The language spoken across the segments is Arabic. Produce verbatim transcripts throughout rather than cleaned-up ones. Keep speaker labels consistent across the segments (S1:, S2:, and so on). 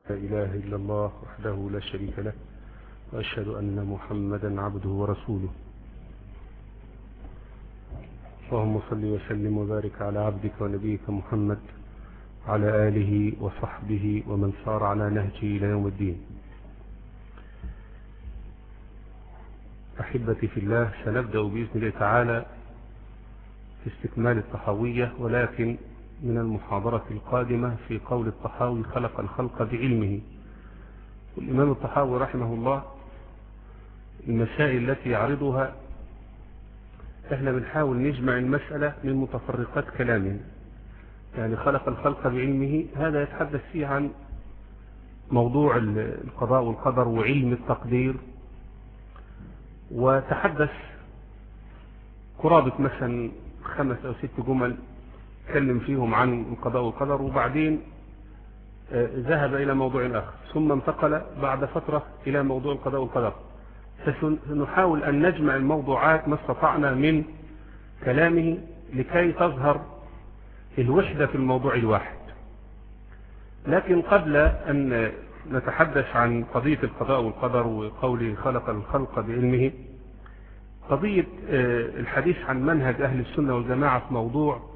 S1: لا إله إلا الله وحده لا شريك له، وأشهد أن محمدا عبده ورسوله. اللهم صل وسلم وبارك على عبدك ونبيك محمد على آله وصحبه ومن سار على نهجه إلى يوم الدين. أحبتي في الله، سنبدأ بإذن الله تعالى في استكمال الطحاوية، ولكن من المحاضرة القادمة في قول الطحاوي خلق الخلق بعلمه. والإمام الطحاوي رحمه الله المسائل التي يعرضها احنا بنحاول نجمع المسألة من متفرقات كلامه. يعني خلق الخلق بعلمه هذا يتحدث فيه عن موضوع القضاء والقدر وعلم التقدير، وتحدث قرابة مثلا خمس أو ست جمل تكلم فيهم عن القضاء والقدر، وبعدين ذهب إلى موضوع آخر، ثم انتقل بعد فترة إلى موضوع القضاء والقدر. فسنحاول أن نجمع الموضوعات ما استطعنا من كلامه لكي تظهر الوحدة في الموضوع الواحد. لكن قبل أن نتحدث عن قضية القضاء والقدر وقوله خلق الخلق بعلمه، قضية الحديث عن منهج أهل السنة والجماعة في موضوع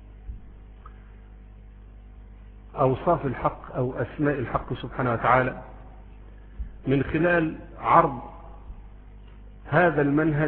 S1: أوصاف الحق أو أسماء الحق سبحانه وتعالى، من خلال عرض هذا المنهج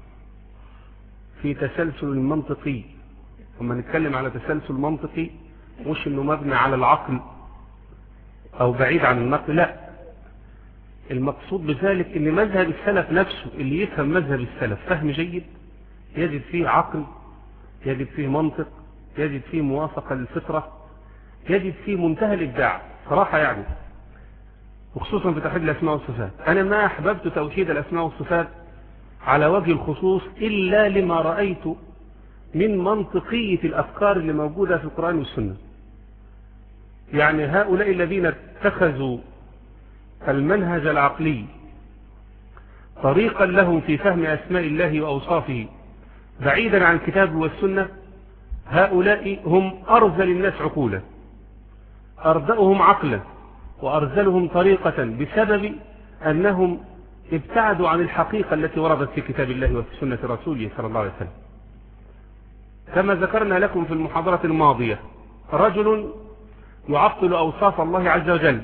S1: في تسلسل منطقي. وما نتكلم على تسلسل منطقي مش انه مبني على العقل او بعيد عن النقل، لا، المقصود بذلك ان مذهب السلف نفسه اللي يفهم مذهب السلف فهم جيد يجد فيه عقل، يجد فيه منطق، يجد فيه موافقة للفطرة، يجد فيه منتهى الإبداع صراحة يعني، وخصوصا في توحيد الأسماء والصفات. أنا ما أحببت توحيد الأسماء والصفات على وجه الخصوص إلا لما رأيت من منطقية الأفكار اللي موجودة في القرآن والسنة. يعني هؤلاء الذين اتخذوا المنهج العقلي طريقا لهم في فهم أسماء الله وأوصافه بعيدا عن الكتاب والسنة، هؤلاء هم أرذل الناس عقولا، أردأهم عقلا، وأرذلهم طريقة بسبب أنهم ابتعدوا عن الحقيقة التي وردت في كتاب الله وفي سنة رسوله صلى الله عليه وسلم. كما ذكرنا لكم في المحاضرة الماضية، رجل يعطل أوصاف الله عز وجل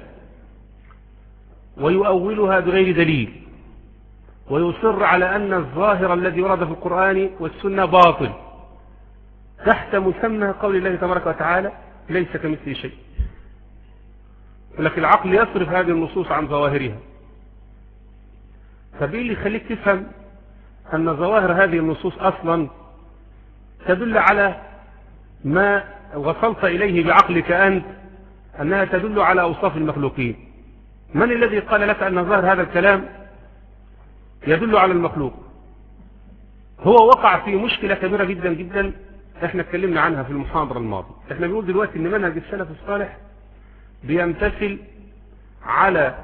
S1: ويؤولها بغير دليل، ويصر على أن الظاهر الذي ورد في القرآن والسنة باطل تحت مسمى قول الله تبارك وتعالى ليس كمثله شيء. ولكن العقل يصرف هذه النصوص عن ظواهرها. فبإيه اللي يخليك تفهم أن ظواهر هذه النصوص أصلا تدل على ما وصلت إليه بعقلك أنت، أنها تدل على أوصاف المخلوقين؟ من الذي قال لك أن ظاهر هذا الكلام يدل على المخلوق؟ هو وقع في مشكلة كبيرة جدا جدا احنا اتكلمنا عنها في المحاضرة الماضية. احنا بنقول دلوقتي ان منهج السلف الصالح بيمتثل على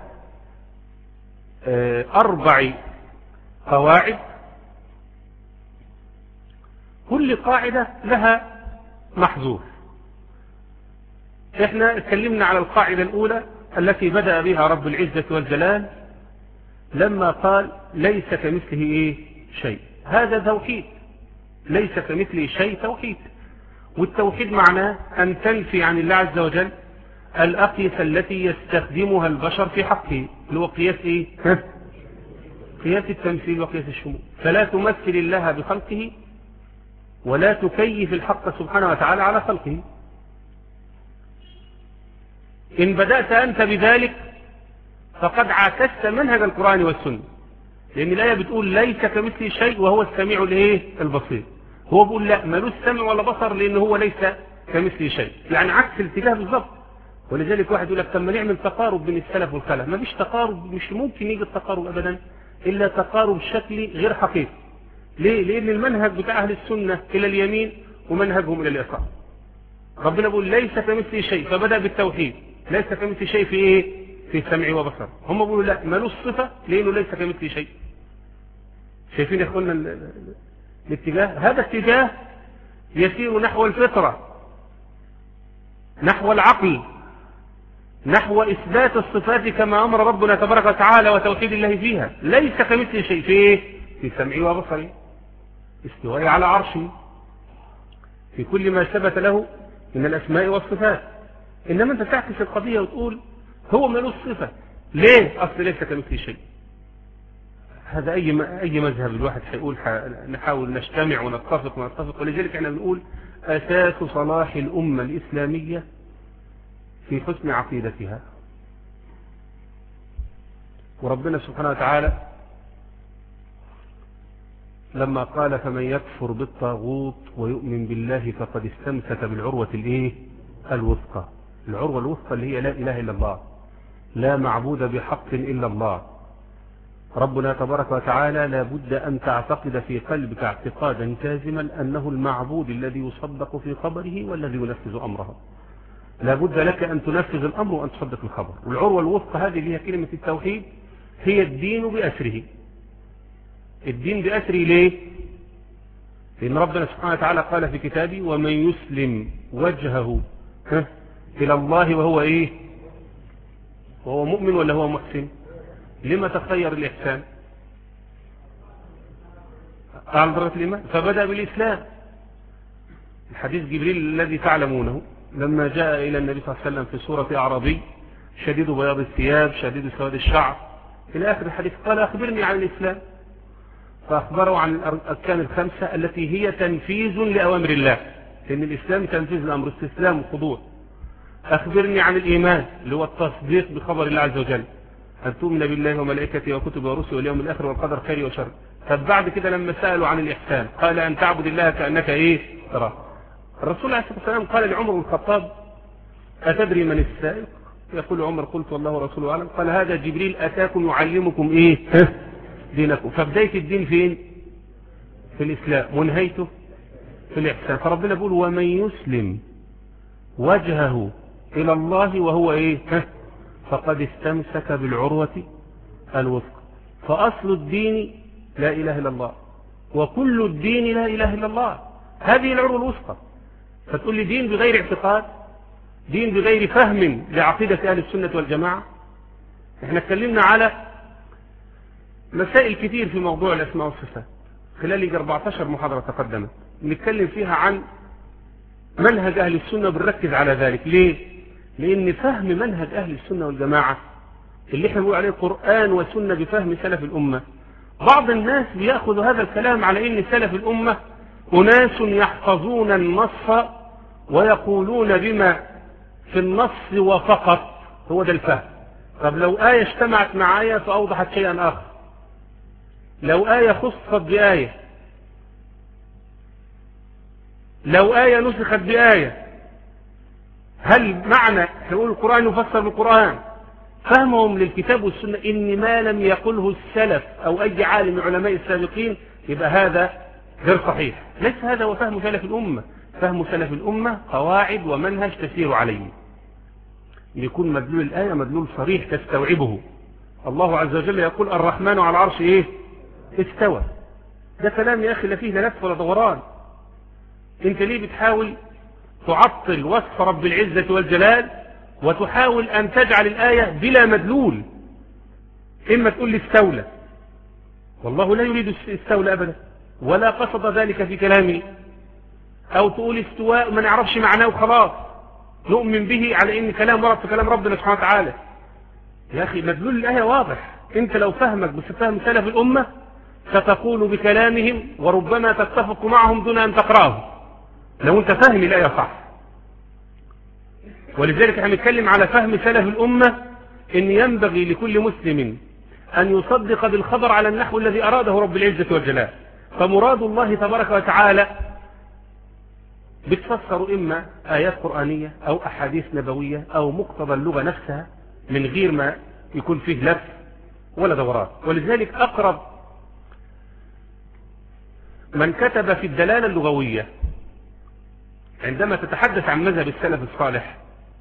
S1: اربع قواعد، كل قاعدة لها محظور. احنا اتكلمنا على القاعدة الاولى التي بدأ بها رب العزة والجلال لما قال ليس كمثله ايه شيء. هذا توحيد، ليس كمثله شيء توحيد. والتوحيد معناه أن تنفي عن الله عز وجل الأقيسة التي يستخدمها البشر في حقه، اللي هو قياس إيه؟ قياس التمثيل وقياس الشمول. فلا تمثل الله بخلقه ولا تكيف الحق سبحانه وتعالى على خلقه. إن بدأت أنت بذلك فقد عاكست منهج القرآن والسنة، لأن الآية بتقول ليس كمثله شيء وهو السميع الايه البصير. هو بيقول لا، ملوش سمع ولا بصر لأن هو ليس كمثله شيء، يعني عكس الاتجاه بالظبط. ولذلك واحد يقول لك طب ما نعمل تقارب بين السلف والخلف. ما فيش تقارب، مش ممكن يجي التقارب أبدا إلا تقارب شكلي غير حقيقي. ليه؟ لأن المنهج بتاع أهل السنة إلى اليمين ومنهجهم إلى اليسار. ربنا بيقول ليس كمثله شيء، فبدأ بالتوحيد. ليس كمثله شيء في إيه؟ في سمع وبصر. هم بيقولوا لا، ملوش صفة لأنه ليس كمثله شيء. شايفين يا اخوانا الاتجاه؟ هذا اتجاه يسير نحو الفطرة، نحو العقل، نحو إثبات الصفات كما أمر ربنا تبارك وتعالى وتوحيد الله فيها. ليس كمثل شيء فيه في سمعه وبصره، استواء على عرشه، في كل ما ثبت له من الأسماء والصفات. إنما أنت تعكس القضية وتقول هو ملوش صفة، ليه؟ أصل ليس كمثل شيء. هذا أي أي مذهب الواحد هيقول نحاول نجتمع ونتفق ونتفق. ولذلك احنا بنقول أساس صلاح الأمة الإسلامية في حسن عقيدتها. وربنا سبحانه وتعالى لما قال فمن يكفر بالطاغوت ويؤمن بالله فقد استمسك بالعروة الايه الوثقى. العروة الوثقى اللي هي لا إله إلا الله، لا معبود بحق إلا الله. ربنا تبارك وتعالى لا بد أن تعتقد في قلبك اعتقادا جازما أنه المعبود الذي يصدق في خبره والذي ينفذ أمره. لا بد لك أن تنفذ الأمر وأن تصدق الخبر. والعروة الوثقى هذه اللي هي كلمة التوحيد هي الدين بأسره. الدين بأسره ليه؟ لأن ربنا سبحانه وتعالى قال في كتابه ومن يسلم وجهه إلى الله وهو إيه؟ وهو مؤمن ولا هو محسن؟ لما تخير الإحسان على درجة الإيمان؟ فبدأ بالإسلام. الحديث جبريل الذي تعلمونه لما جاء إلى النبي صلى الله عليه وسلم في سورة أعرابي شديد بياض الثياب شديد سواد الشعر إلى آخر الحديث، قال أخبرني عن الإسلام، فأخبره عن الأركان الخمسة التي هي تنفيذ لأوامر الله، لأن الإسلام تنفيذ الأمر، استسلام وخضوع. أخبرني عن الإيمان اللي هو التصديق بخبر الله عز وجل، أن تؤمن بالله وملائكته وكتبه ورسله واليوم الآخر والقدر خير وشر. فبعد كده لما سألوا عن الإحسان قال أن تعبد الله كأنك إيه تراه. الرسول عليه الصلاة والسلام قال لعمر بن الخطاب أتدري من السائق؟ يقول عمر قلت والله ورسوله أعلم. قال هذا جبريل أتاكم يعلمكم إيه دينكم. فبداية الدين فين؟ في الإسلام، ونهايته في الإحسان. فربنا بيقول ومن يسلم وجهه إلى الله وهو إيه فقد استمسك بالعروة الوثقى. فأصل الدين لا إله إلا الله، وكل الدين لا إله إلا الله. هذه العروة الوثقى. فتقول لي دين بغير اعتقاد، دين بغير فهم لعقيدة أهل السنة والجماعة. احنا اتكلمنا على مسائل كتير في موضوع الأسماء والصفات خلال أربعة عشر محاضرة تقدمت نتكلم فيها عن منهج أهل السنة، بنركز على ذلك. ليه؟ لأن فهم منهج أهل السنة والجماعة اللي احنا بنقول عليه قرآن وسنة بفهم سلف الأمة، بعض الناس بيأخذ هذا الكلام على أن سلف الأمة أناس يحفظون النص ويقولون بما في النص وفقط، هو ده الفهم. طب لو آية اجتمعت مع آية فأوضحت شيئا آخر، لو آية خصت بآية، لو آية نسخت بآية، هل معنى نقول القرآن يفسر بالقرآن؟ فهمهم للكتاب والسنة إن ما لم يقله السلف أو أي عالم من علماء السابقين يبقى هذا غير صحيح. ليس هذا هو فهم سلف الأمة. فهم سلف الأمة قواعد ومنهج تسير عليه، يكون مدلول الآية مدلول صريح تستوعبه. الله عز وجل يقول الرحمن على العرش إيه استوى. ده كلام يا أخي لا فيه لا لف ولا دوران. انت ليه بتحاول تعطل وصف رب العزة والجلال وتحاول أن تجعل الآية بلا مدلول؟ إما تقول لي استولى، والله لا يريد استولى أبدا ولا قصد ذلك في كلامه، أو تقول استواء ما نعرفش معناه وخلاص نؤمن به على إن كلام ورد في كلام ربنا سبحانه وتعالى. يا أخي مدلول الآية واضح. أنت لو فهمك بفهم سلف الأمة ستقول بكلامهم وربما تتفق معهم دون أن تقراه لو أنت فهم الآية صح. ولذلك احنا نتكلم على فهم سلف الأمة إن ينبغي لكل مسلم أن يصدق بالخبر على النحو الذي أراده رب العزة والجلال. فمراد الله تبارك وتعالى بتفسر إما آيات قرآنية أو أحاديث نبوية أو مقتضى اللغة نفسها من غير ما يكون فيه لف ولا دوران. ولذلك أقرب من كتب في الدلالة اللغوية عندما تتحدث عن مذهب السلف الصالح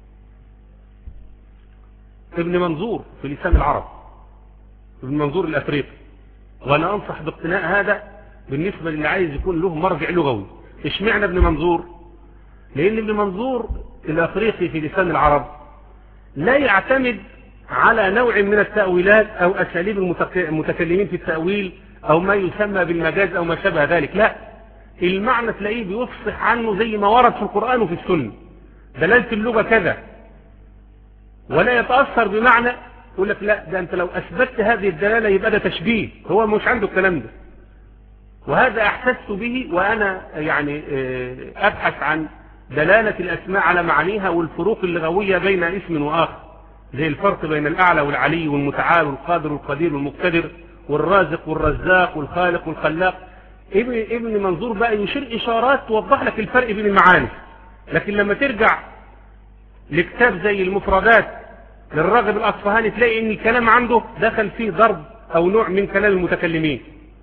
S1: ابن منظور في لسان العرب، ابن منظور الأفريقي. وأنا أنصح باقتناء هذا بالنسبة للي عايز يكون له مرجع لغوي. اشمعنى ابن منظور؟ لأن ابن منظور الأفريقي في لسان العرب لا يعتمد على نوع من التأويلات أو أساليب المتكلمين في التأويل أو ما يسمى بالمجاز أو ما شابه ذلك. لا، المعنى تلاقيه بيفصح عنه زي ما ورد في القرآن وفي السنة، دلالة اللغة كذا، ولا يتأثر بمعنى يقول لك لا ده أنت لو أثبتت هذه الدلالة يبقى ده تشبيه. هو مش عنده الكلام ده، وهذا أحسست به وأنا يعني أبحث عن دلالة الأسماء على معانيها والفروق اللغوية بين اسم وآخر، زي الفرق بين الأعلى والعلي والمتعال والقادر والقدير والمقتدر والرازق والرزاق والخالق والخلاق. ابن ابن منظور بقى يشير إشارات توضح لك الفرق بين المعاني. لكن لما ترجع لكتاب زي المفردات للراغب الأصفهاني تلاقي ان الكلام عنده دخل فيه ضرب أو نوع من كلام المتكلمين.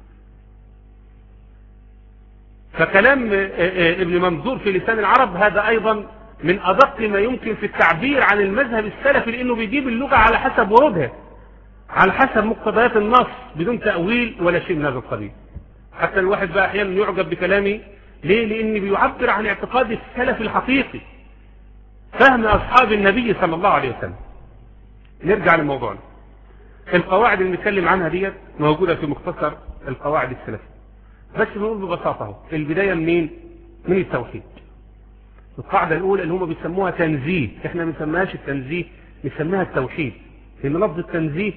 S1: فكلام ابن منظور في لسان العرب هذا أيضا من أدق ما يمكن في التعبير عن المذهب السلفي، لأنه بيجيب اللغة على حسب ورودها، على حسب مقتضيات النص بدون تأويل ولا شيء من هذا القبيل. حتى الواحد بقى أحيانا يعجب بكلامي ليه؟ لأنه بيعبر عن اعتقاد السلف الحقيقي، فهم أصحاب النبي صلى الله عليه وسلم. نرجع لموضوعنا. القواعد اللي نتكلم عنها ديت موجودة في مختصر القواعد السلفية، بس بنقول ببساطة البداية منين؟ من التوحيد. القاعدة الأولى اللي هم بيسموها تنزيه، احنا ما بنسميهاش التنزيه، بنسميها التوحيد، لأن لفظ التنزيه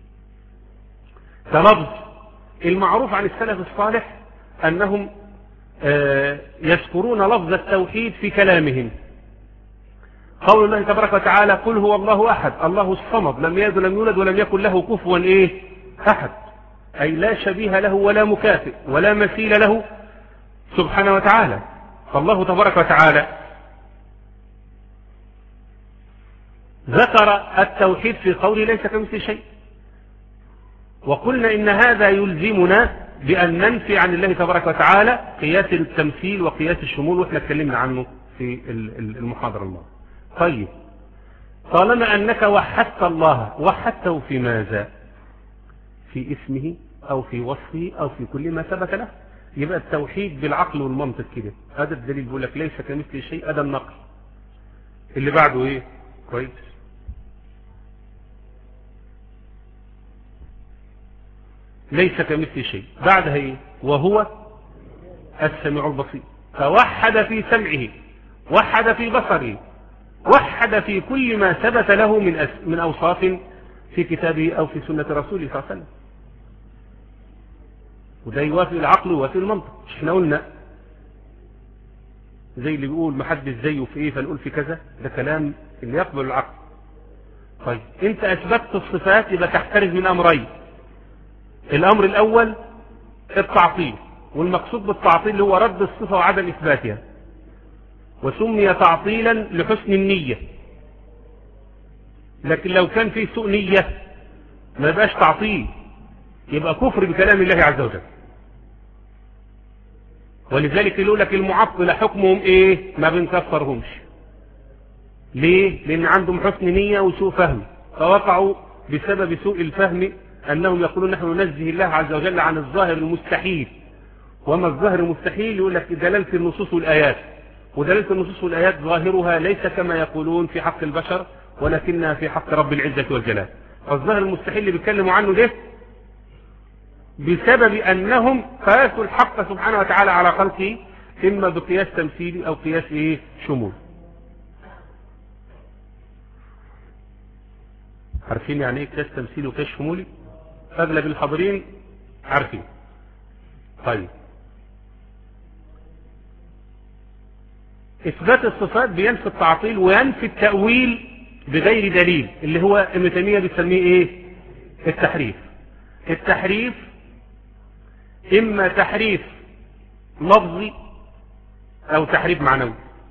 S1: كلفظ المعروف عن السلف الصالح أنهم يذكرون لفظ التوحيد في كلامهم. قول الله تبارك وتعالى قل هو الله أحد الله الصمد لم يلد ولم يولد ولم يكن له كفوا إيه أحد، أي لا شبيه له ولا مكافئ ولا مثيل له سبحانه وتعالى. فالله تبارك وتعالى ذكر التوحيد في قوله ليس كمثله شيء، وقلنا إن هذا يلزمنا بأن ننفي عن الله تبارك وتعالى قياس التمثيل وقياس الشمول، وإحنا اتكلمنا عنه في المحاضرة الماضية. طيب، طالما أنك وحدت الله، وحدته في ماذا؟ في اسمه أو في وصفه أو في كل ما ثبت له. يبقى التوحيد بالعقل والمنطق كده، هذا الدليل بيقول لك ليس كمثله شيء، هذا النقل. اللي بعده ايه؟ كويس، ليس كمثله شيء. بعدها ايه؟ وهو السميع البصير. فوحد في سمعه، وحد في بصره، وحد في كل ما ثبت له من أس... من أوصاف في كتابه أو في سنة رسوله صلى الله عليه وسلم. وده يوافق العقل ويوافق المنطق. مش احنا قلنا زي اللي بيقول محدش زيه في ايه فنقول في كذا، ده كلام اللي يقبل العقل. طيب انت اثبتت الصفات، يبقى تحترز من امرين. الامر الاول التعطيل، والمقصود بالتعطيل اللي هو رد الصفة وعدم اثباتها، وسمي تعطيلا لحسن النية. لكن لو كان في سوء نية ما يبقاش تعطيل، يبقى كفر بكلام الله عز وجل. ولذلك يقول لك المعطل حكمهم ايه؟ ما بنكفرهمش. ليه؟ لان عندهم حسن نية وسوء فهم، فوقعوا بسبب سوء الفهم انهم يقولون نحن ننزه الله عز وجل عن الظاهر المستحيل. وما الظاهر المستحيل؟ يقول لك دلالة النصوص والآيات، ودلالة النصوص والآيات ظاهرها ليس كما يقولون في حق البشر، ولكنها في حق رب العزة والجلال. فالظاهر المستحيل اللي بيتكلموا عنه ده بسبب أنهم قاسوا الحق سبحانه وتعالى على خلقه، إما بقياس تمثيلي أو قياس إيه شمول. عارفين يعني إيه قياس تمثيلي وقياس شمولي؟ أغلب الحاضرين عارفين. طيب، إثبات الصفات بينفي التعطيل وينفي التأويل بغير دليل، اللي هو ابن تيمية بيسميه إيه؟ التحريف. التحريف إما تحريف لفظي أو تحريف معنوي.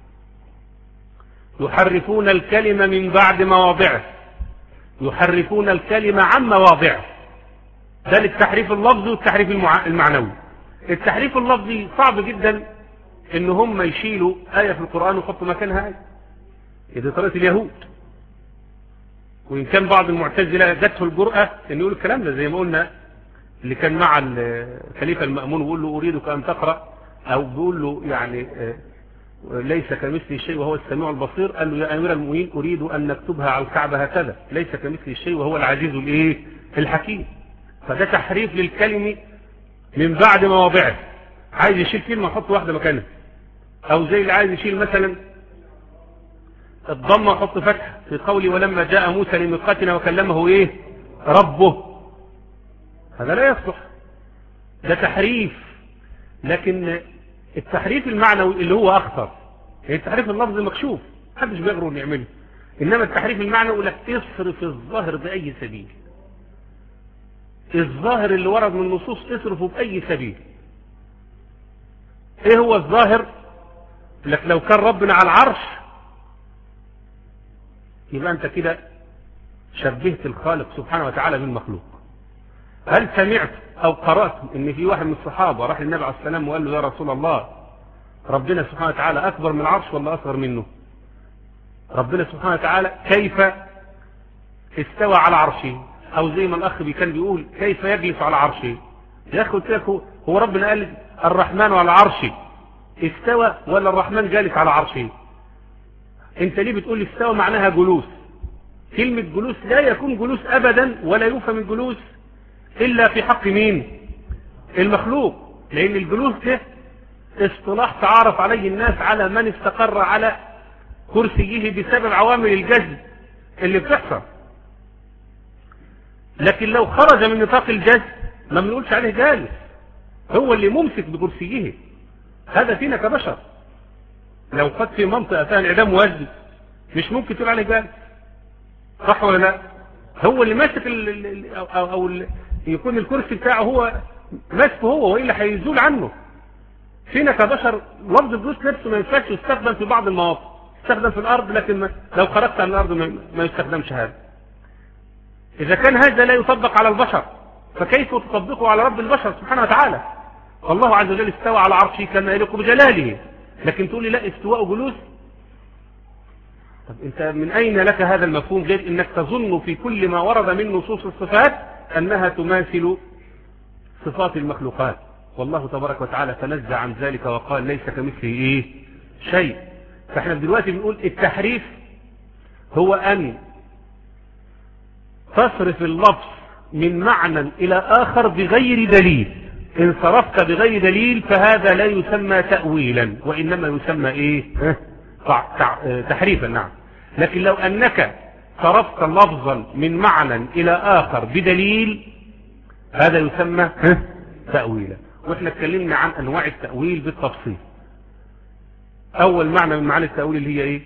S1: يحرفون الكلمة من بعد مواضعه، يحرفون الكلمة عن مواضعه. ده التحريف اللفظي والتحريف المعنوي. التحريف اللفظي صعب جدا ان هم يشيلوا آية في القرآن ويحطوا مكانها آية، إذا طريقة اليهود. وإن كان بعض المعتزلة جاته الجرأة ان يقول الكلام ده، زي ما قلنا اللي كان مع الخليفة المأمون ويقول له أريدك أن تقرأ، أو بيقول له يعني ليس كمثله شيء وهو السميع البصير، قال له يا أمير المؤمنين أريد أن نكتبها على الكعبة هكذا، ليس كمثله شيء وهو العزيز الايه الحكيم. فده تحريف للكلمة من بعد مواضعه، عايز يشيل كلمة ويحط واحدة مكانها، أو زي اللي عايز يشيل مثلا الضمة ويحط فتحة في قولي ولما جاء موسى لميقاتنا وكلمه ايه ربه، هذا لا يصلح، ده تحريف. لكن التحريف المعنوي اللي هو أخطر، يعني التحريف اللفظي مكشوف محدش بيقدر يعمله، إنما التحريف المعنوي يقول لك اصرف الظاهر بأي سبيل، الظاهر اللي ورد من النصوص اصرفه بأي سبيل. ايه هو الظاهر؟ لك لو كان ربنا على العرش يبقى انت كده شبهت الخالق سبحانه وتعالى بالمخلوق. هل سمعت او قرأت ان في واحد من الصحابة راح للنبي عليه السلام وقال له يا رسول الله ربنا سبحانه وتعالى اكبر من العرش ولا اصغر منه؟ ربنا سبحانه وتعالى كيف استوى على عرشه، او زي ما الاخ كان بيقول كيف يجلس على عرشه. يا اخي قلت لك هو ربنا قال الرحمن على عرشه استوى ولا الرحمن جالس على عرشه؟ انت ليه بتقول استوى معناها جلوس؟ كلمة جلوس لا يكون جلوس ابدا ولا يفهم الجلوس الا في حق مين؟ المخلوق، لان الجلوس ده اصطلاح تعارف عليه الناس على من استقر على كرسيه بسبب عوامل الجذب اللي بتحصل. لكن لو خرج من نطاق الجذب ما بنقولش عليه جالس، هو اللي ممسك بكرسيه، هذا فينا كبشر. لو قد في منطقة فيها انعدام وجد مش ممكن تقول عليه جالس، صح ولا لا؟ هو اللي ماسك ال ال او, أو, أو ال يكون الكرسي بتاعه هو ماسكه هو، والا هيزول عنه. فينا كبشر لفظ الجلوس نفسه ما ينفعش يستخدم في بعض المواقف، يستخدم في الارض لكن ما لو خرجت عن الارض ما يستخدمش هذا. اذا كان هذا لا يطبق على البشر فكيف تطبقه على رب البشر سبحانه وتعالى؟ والله عز وجل استوى على عرشه كما يليق بجلاله، لكن تقول لي لا استواء جلوس. طب انت من اين لك هذا المفهوم غير انك تظن في كل ما ورد من نصوص الصفات انها تماثل صفات المخلوقات، والله تبارك وتعالى تنزه عن ذلك وقال ليس كمثله ايه شيء. فاحنا دلوقتي بنقول التحريف هو ان تصرف اللفظ من معنى الى اخر بغير دليل. ان صرفت بغير دليل فهذا لا يسمى تأويلا وانما يسمى ايه تحريفا. نعم. لكن لو انك صرفت لفظا من معنى الى اخر بدليل هذا يسمى تأويلا. واحنا اتكلمنا عن انواع التأويل بالتفصيل. اول معنى من معاني التأويل اللي هي ايه؟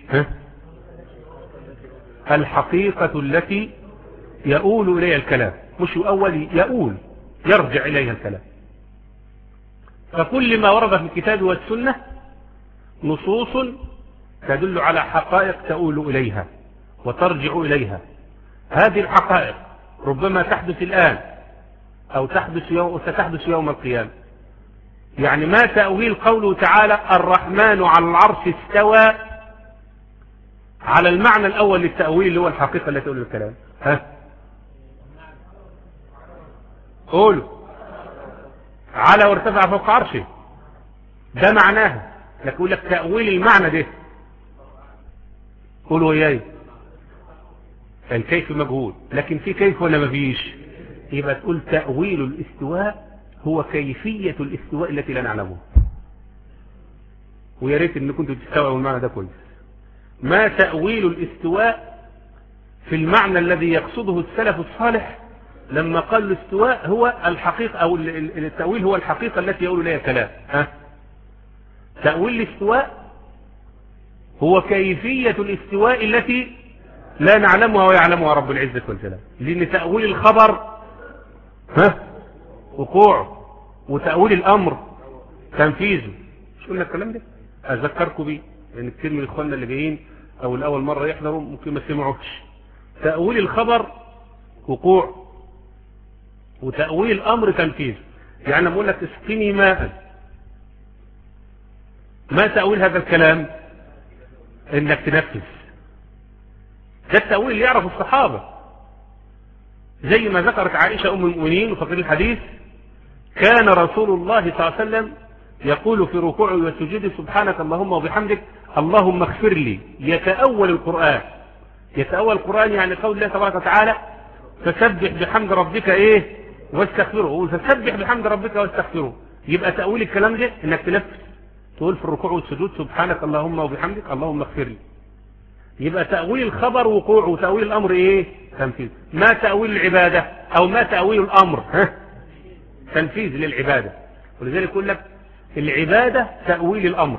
S1: الحقيقة التي يؤول اليها الكلام، مش يؤول، يؤول يرجع اليها الكلام. فكل ما ورد في الكتاب والسنة نصوص تدل على حقائق تؤول اليها وترجع اليها. هذه الحقائق ربما تحدث الان او تحدث يوم وستحدث يوم القيامة. يعني ما تأويل قوله تعالى الرحمن على العرش استوى على المعنى الاول للتأويل اللي هو الحقيقة التي تؤول الكلام؟ ها قولوا على وارتفع فوق عرشه، ده معناها. لكن يقول لك تأويل المعنى ده، قولوا وياي الكيف مجهول، لكن في كيف ولا ما فيش؟ يبقى تقول تأويل الاستواء هو كيفية الاستواء التي لا نعلمها. ويا ريت ان كنتوا تستوعبوا المعنى ده كويس. ما تأويل الاستواء في المعنى الذي يقصده السلف الصالح لما قال الاستواء هو الحقيقة، او التأويل هو الحقيقة التي يقول لها كلام. ها تأويل الاستواء هو كيفية الاستواء التي لا نعلمها ويعلمها رب العزة والجلال. لأن تأويل الخبر ها وقوعه، وتأويل الأمر تنفيذه. مش قلنا الكلام ده؟ أذكركم بيه لأن كتير من إخواننا اللي جايين أو الأول مرة يحضروا ممكن ما سمعوش. تأويل الخبر وقوع، وتأويل الأمر تنفيذه. يعني بقول لك اسقني ماء، ما تأويل هذا الكلام؟ انك تنفذ. ده التأويل اللي يعرف الصحابة، زي ما ذكرت عائشة ام المؤمنين وفي الحديث كان رسول الله صلى الله عليه وسلم يقول في ركوعه وسجوده سبحانك اللهم وبحمدك اللهم اغفر لي. يتأول القرآن، يتأول القرآن يعني قول الله تبارك وتعالى فسبح بحمد ربك ايه واستغفره، فسبح بحمد ربك واستغفره. يبقى تأويل الكلام ده انك تنفس تقول في الركوع والسجود سبحانك اللهم وبحمدك اللهم اغفر لي. يبقى تأويل الخبر وقوعه وتأويل الأمر إيه؟ تنفيذ. ما تأويل العبادة أو ما تأويل الأمر؟ ها؟ تنفيذ للعبادة. ولذلك يقول لك العبادة تأويل الأمر.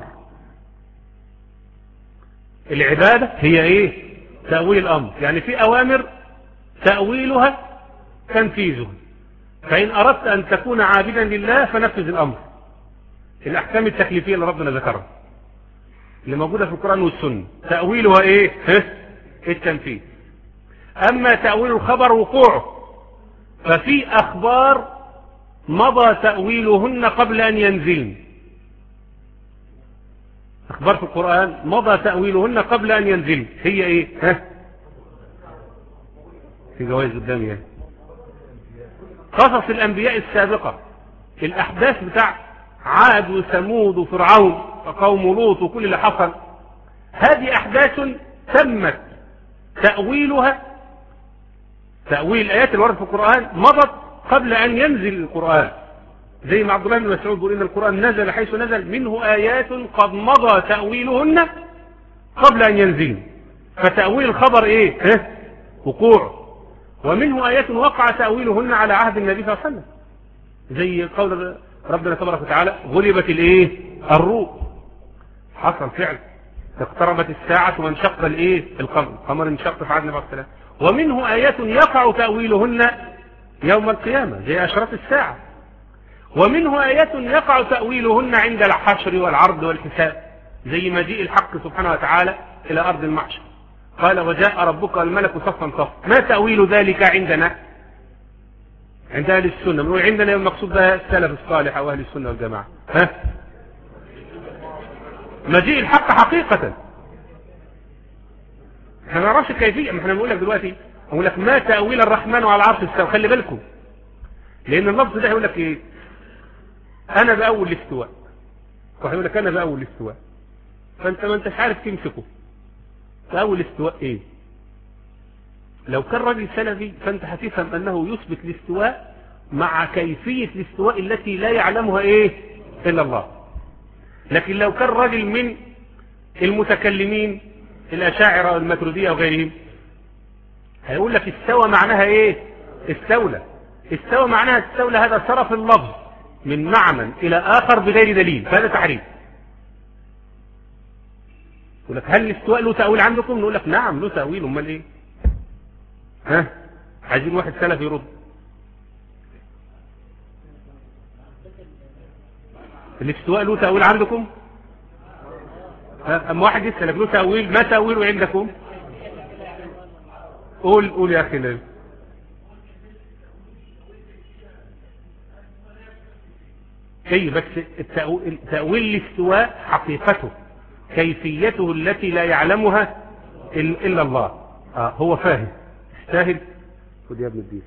S1: العبادة هي إيه؟ تأويل الأمر. يعني في أوامر تأويلها تنفيذها. فإن أردت أن تكون عابدا لله فنفذ الأمر. الأحكام التكليفية اللي ربنا ذكرها اللي موجودة في القرآن والسنة تأويلها ايه؟ التنفيذ. اما تأويل الخبر وقوعه ففي اخبار مضى تأويلهن قبل ان ينزلن. اخبار في القرآن مضى تأويلهن قبل ان ينزلن. هي ايه؟ ها؟ في جوائز قدامي يعني. قصص الانبياء السابقة، الاحداث بتاع عاد وثمود وفرعون وقوم لوط وكل اللي حصل، هذه أحداث تمت تأويلها، تأويل الآيات الواردة في القرآن مضت قبل أن ينزل القرآن. زي ما عبد الله بن مسعود يقول إن القرآن نزل حيث نزل منه آيات قد مضى تأويلهن قبل أن ينزل. فتأويل الخبر إيه؟ اه؟ وقوع. ومنه آيات وقع تأويلهن على عهد النبي صلى الله عليه وسلم، زي قول ربنا تبارك وتعالى غلبت الايه؟ الروح. حصل فعل. اقتربت الساعة وانشق الايه؟ القمر. القمر انشق في عهد النبي صلى الله عليه وسلم. ومنه آيات يقع تأويلهن يوم القيامة زي أشراط الساعة. ومنه آيات يقع تأويلهن عند الحشر والعرض والحساب، زي مجيء الحق سبحانه وتعالى إلى أرض المحشر. قال وجاء ربك والملك صفا صفا. ما تأويل ذلك عندنا؟ عند أهل السنة. من عندنا المقصود بها السلف الصالح أو أهل السنة والجماعة. ها؟ مجيء الحق حقيقة. احنا ما نعرفش الكيفية. ما احنا بنقول لك دلوقتي، اقول لك ما تأويل الرحمن على العرش استوى. خلي بالكم، لأن اللفظ ده يقول لك ايه؟ أنا بأول الاستواء، واحد يقول لك أنا بأول الاستواء، فأنت ما أنتش عارف تمسكه. بأول الاستواء إيه؟ لو كان راجل سلفي فأنت هتفهم أنه يثبت الاستواء مع كيفية الاستواء التي لا يعلمها إيه إلا الله. لكن لو كان راجل من المتكلمين الأشاعرة والماتريدية وغيرهم هيقول لك استوى معناها إيه؟ استولى. استوى معناها استولى، هذا صرف اللفظ من معنى إلى آخر بغير دليل، فهذا تحريف. يقول لك هل الاستواء له تأويل عندكم؟ نقول لك نعم له تأويل. امال ايه؟ ها؟ عايزين واحد سلف يرد. الاستواء له تأويل عندكم؟ أم واحد يسألك له تأويل؟ ما تأويله عندكم؟ قول قول يا أخي. ليه؟ اي بس التأويل, تأويل الاستواء حقيقته كيفيته التي لا يعلمها إلا الله. آه هو فاهم. استاهل. خد يا ابن الدين.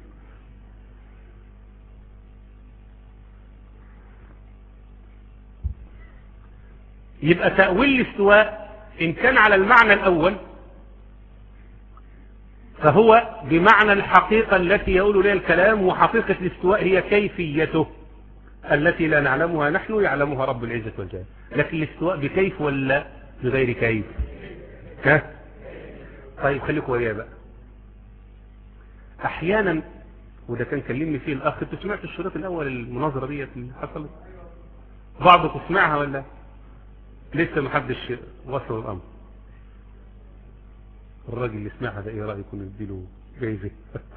S1: يبقى تأويل الاستواء إن كان على المعنى الأول فهو بمعنى الحقيقة التي يقول لها الكلام، وحقيقة الاستواء هي كيفيته التي لا نعلمها نحن، يعلمها رب العزة والجلال. لكن الاستواء بكيف ولا بغير كيف؟ ها؟ طيب خليكم وياه بقى. احيانا، وده كان كلمني فيه الاخ، انتوا سمعتوا الشريط الاول المناظره ديت اللي حصلت؟ بعضكم سمعها ولا لسه ما حدش وصل الامر؟ الراجل اللي سمعها ده ايه رايكم نديله جايزه؟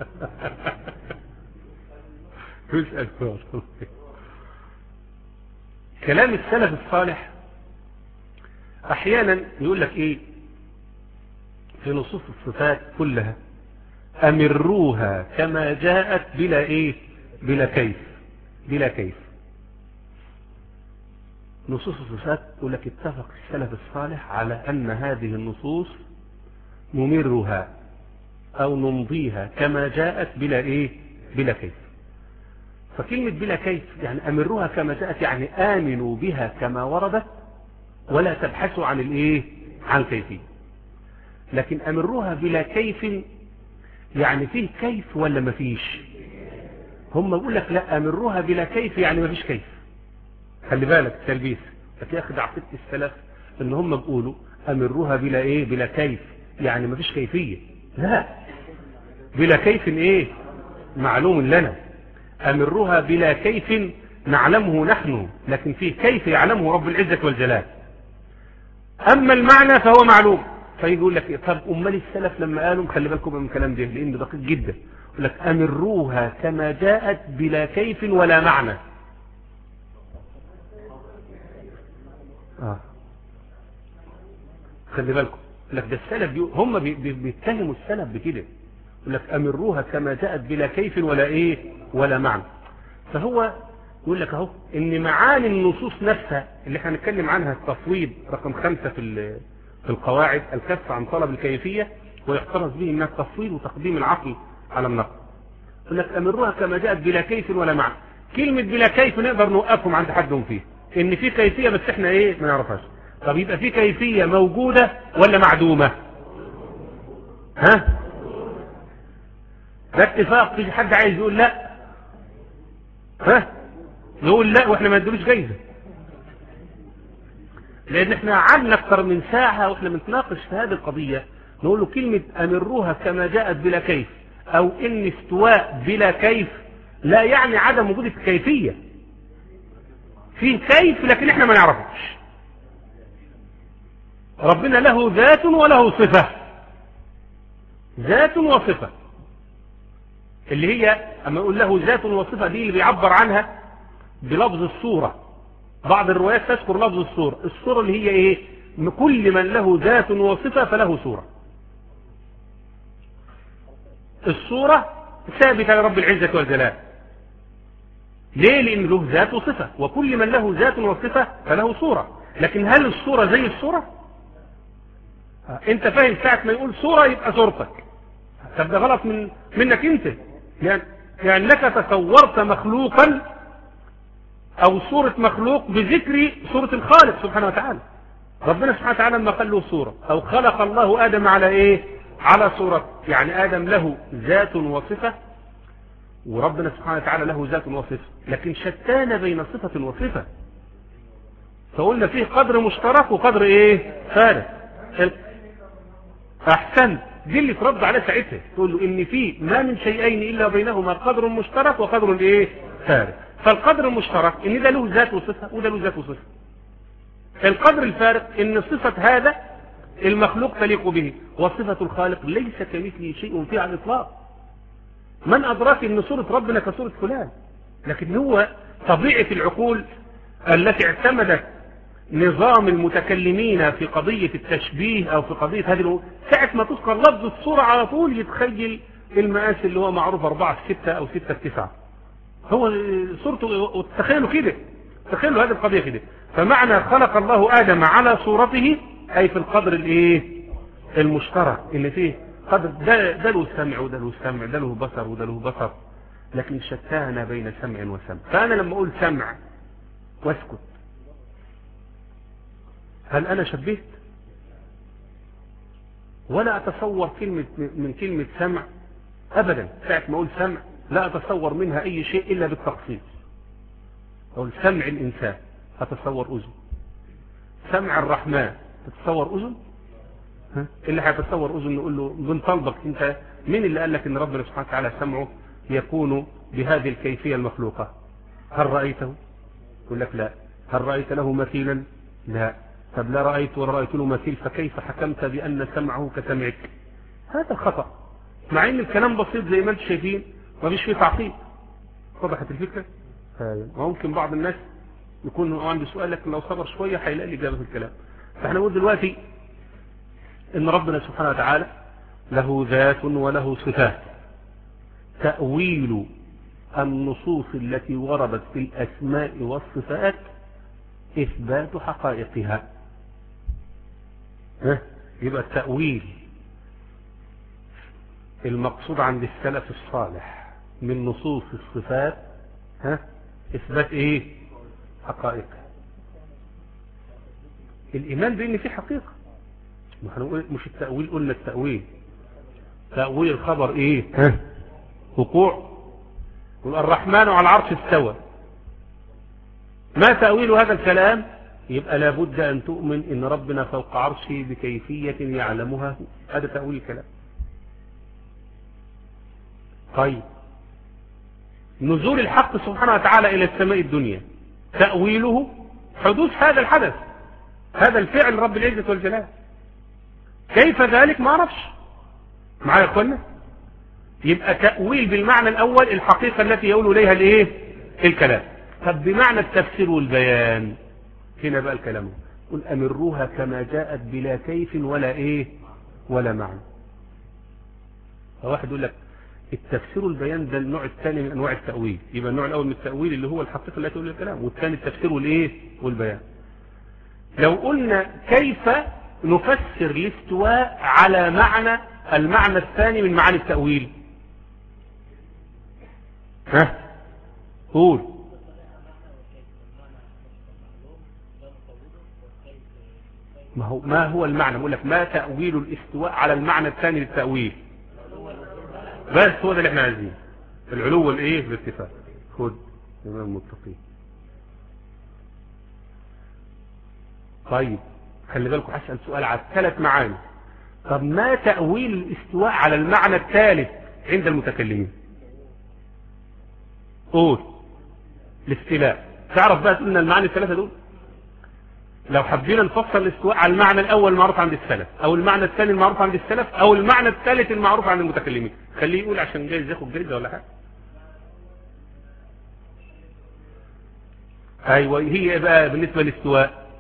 S1: يسال كلام السلف الصالح احيانا يقول لك ايه في نصوص الصفات كلها؟ امروها كما جاءت بلا ايه؟ بلا كيف. بلا كيف. نصوص الصفات يقول لك اتفق السلف الصالح على ان هذه النصوص نمرها او نمضيها كما جاءت بلا ايه؟ بلا كيف. فكلمة بلا كيف يعني أمروها كما جاءت، يعني آمنوا بها كما وردت ولا تبحثوا عن الايه عن كيفية. لكن أمروها بلا كيف يعني فيه كيف ولا ما فيش؟ هم بيقول لك لا، أمروها بلا كيف يعني ما فيش كيف. خلي بالك تلبيس، ياخد عقيدة السلف ان هم بيقولوا أمروها بلا ايه بلا كيف يعني ما فيش كيفية. لا، بلا كيف ايه معلوم لنا، أمروها بلا كيف نعلمه نحن، لكن فيه كيف يعلمه رب العزة والجلال. أما المعنى فهو معلوم. فيقول لك إيه؟ طب أمال السلف لما قالوا، خلي بالكم من الكلام ده لأنه دقيق جدا، يقول لك أمروها كما جاءت بلا كيف ولا معنى. آه. خلي بالكم، يقول لك ده السلف هم بيتهموا السلف بكده، يقول لك أمروها كما جاءت بلا كيف ولا إيه ولا معنى. فهو يقول لك اهو ان معاني النصوص نفسها اللي احنا هنتكلم عنها، التصويب رقم خمسة في في القواعد، الكف عن طلب الكيفية ويحترز به من التصويب وتقديم العقل على النقل. يقول لك امروها كما جاءت بلا كيف ولا معنى. كلمة بلا كيف نقدر نوقفهم عند حدهم فيه، ان في كيفية بس احنا ايه ما نعرفهاش. طب يبقى في كيفية موجودة ولا معدومة؟ ها، ده اتفاق. في حد عايز يقول لا؟ ها، نقول لا واحنا ما ندلوش جايزة، لان احنا قعدنا اكثر من ساعة واحنا بنتناقش في هذه القضية. نقول له كلمة امروها كما جاءت بلا كيف او ان استواء بلا كيف لا يعني عدم وجود الكيفية، فيه كيف لكن احنا ما نعرفش. ربنا له ذات وله صفة، ذات وصفة، اللي هي اما يقول له ذات وصفة دي اللي بيعبر عنها بلفظ الصورة. بعض الروايات تذكر لفظ الصورة. الصورة اللي هي ايه؟ كل من له ذات وصفة فله صورة. الصورة ثابتة لرب العزة والجلال. ليه؟ لأن له ذات وصفة، وكل من له ذات وصفة فله صورة. لكن هل الصورة زي الصورة؟ انت فاهم ساعة ما يقول صورة يبقى صورتك. طب ده غلط من منك انت، يعني يعني لك تصورت مخلوقا او صورة مخلوق بذكر صورة الخالق سبحانه وتعالى. ربنا سبحانه وتعالى لما قال له صورة او خلق الله ادم على ايه؟ على صورة، يعني ادم له ذات وصفة وربنا سبحانه وتعالى له ذات وصفة، لكن شتان بين صفة وصفة. فقلنا فيه قدر مشترك وقدر ايه؟ فارق. احسن، دي اللي ترد على ساعتها تقول له ان في ما من شيئين الا بينهما قدر مشترك وقدر ايه؟ فارق. فالقدر المشترك ان ده له ذات وصفة وده له ذات وصفة. القدر الفارق ان صفة هذا المخلوق تليق به، وصفة الخالق ليس كمثله شيء فيه على الاطلاق. من ادراك ان صورة ربنا كصورة فلان؟ لكن هو طبيعة العقول التي اعتمدت نظام المتكلمين في قضية التشبيه او في قضية هذه، ساعة ما تذكر لفظ الصورة على طول يتخيل المقاس اللي هو معروف أربعة في ستة او ستة في تسعة، هو صورته. وتخيلوا كده، تخيلوا هذه القضية كده. فمعنى خلق الله آدم على صورته أي في القدر الايه؟ المشترك اللي فيه قدر، ده, ده له سمع وده له سمع، ده له بصر وده له بصر، لكن شتان بين سمع وسمع. فأنا لما أقول سمع واسكت، هل أنا شبهت؟ ولا أتصور كلمة من كلمة سمع أبدا. ساعة ما أقول سمع لا أتصور منها أي شيء إلا بالتخصيص. أقول سمع الإنسان أتصور أذن، سمع الرحمن تتصور أذن؟ ها؟ اللي هيتصور أذن نقول له بنطلبك أنت مين اللي قال لك إن ربنا سبحانه وتعالى سمعه يكون بهذه الكيفية المخلوقة؟ هل رأيته؟ يقول لك لا. هل رأيت له مثيلا؟ لا. طب لا رأيت ولا رأيت له مثيل، فكيف حكمت بأن سمعه كسمعك؟ هذا خطأ، مع ان الكلام بسيط زي ما انتم شايفين ما فيش فيه تعقيد. وضحت الفكرة؟ ممكن بعض الناس يكون عنده سؤال لكن لو صبر شوية هيلاقي الإجابة في الكلام. فاحنا نقول دلوقتي ان ربنا سبحانه وتعالى له ذات وله صفات. تأويل النصوص التي وردت في الأسماء والصفات إثبات حقائقها. ها؟ يبقى التأويل المقصود عند السلف الصالح من نصوص الصفات ها اثبات ايه؟ حقائق. الايمان بان في حقيقة، مش التأويل. قلنا التأويل تأويل الخبر ايه؟ ها وقوع. الرحمن على العرش استوى، ما تأويل هذا الكلام؟ يبقى لابد ان تؤمن ان ربنا فوق عرشه بكيفية يعلمها، هذا تأويل الكلام. طيب نزول الحق سبحانه وتعالى الى السماء الدنيا، تأويله حدوث هذا الحدث، هذا الفعل رب العزة والجلال. كيف ذلك؟ ما اعرفش. معايا يا اخوانا؟ يبقى تأويل بالمعنى الاول الحقيقة التي يقول اليها الايه؟ الكلام. طب بمعنى التفسير والبيان، هنا بقى الكلام، قل امروها كما جاءت بلا كيف ولا ايه ولا معنى. فواحد يقول لك التفسير والبيان ده النوع الثاني من انواع التأويل. يبقى النوع الاول من التأويل اللي هو الحقيقة التي تقول الكلام، والثاني التفسير والايه والبيان. لو قلنا كيف نفسر الاستواء على معنى المعنى الثاني من معاني التأويل؟ ها قول. ما هو ما هو المعنى؟ بقول لك ما تأويل الاستواء على المعنى الثاني للتأويل؟ بس هو ده اللي احنا عايزينه، العلو والايه الارتفاع. خد امام المتقين. طيب خلي بالكم، هسأل سؤال على ثلاث معاني. طب ما تأويل الاستواء على المعنى الثالث عند المتكلمين؟ قول. الاستيلاء. تعرف بقى تقولنا المعاني الثلاثة دول؟ لو حبينا نفسر الاستواء على المعنى الاول المعروف عند السلف، او المعنى الثاني المعروف عند السلف، او المعنى الثالث المعروف عند المتكلمين، خليه يقول عشان جايز ياخد جايزه ولا حاجه. ايوه، هي بقى بالنسبه للاستواء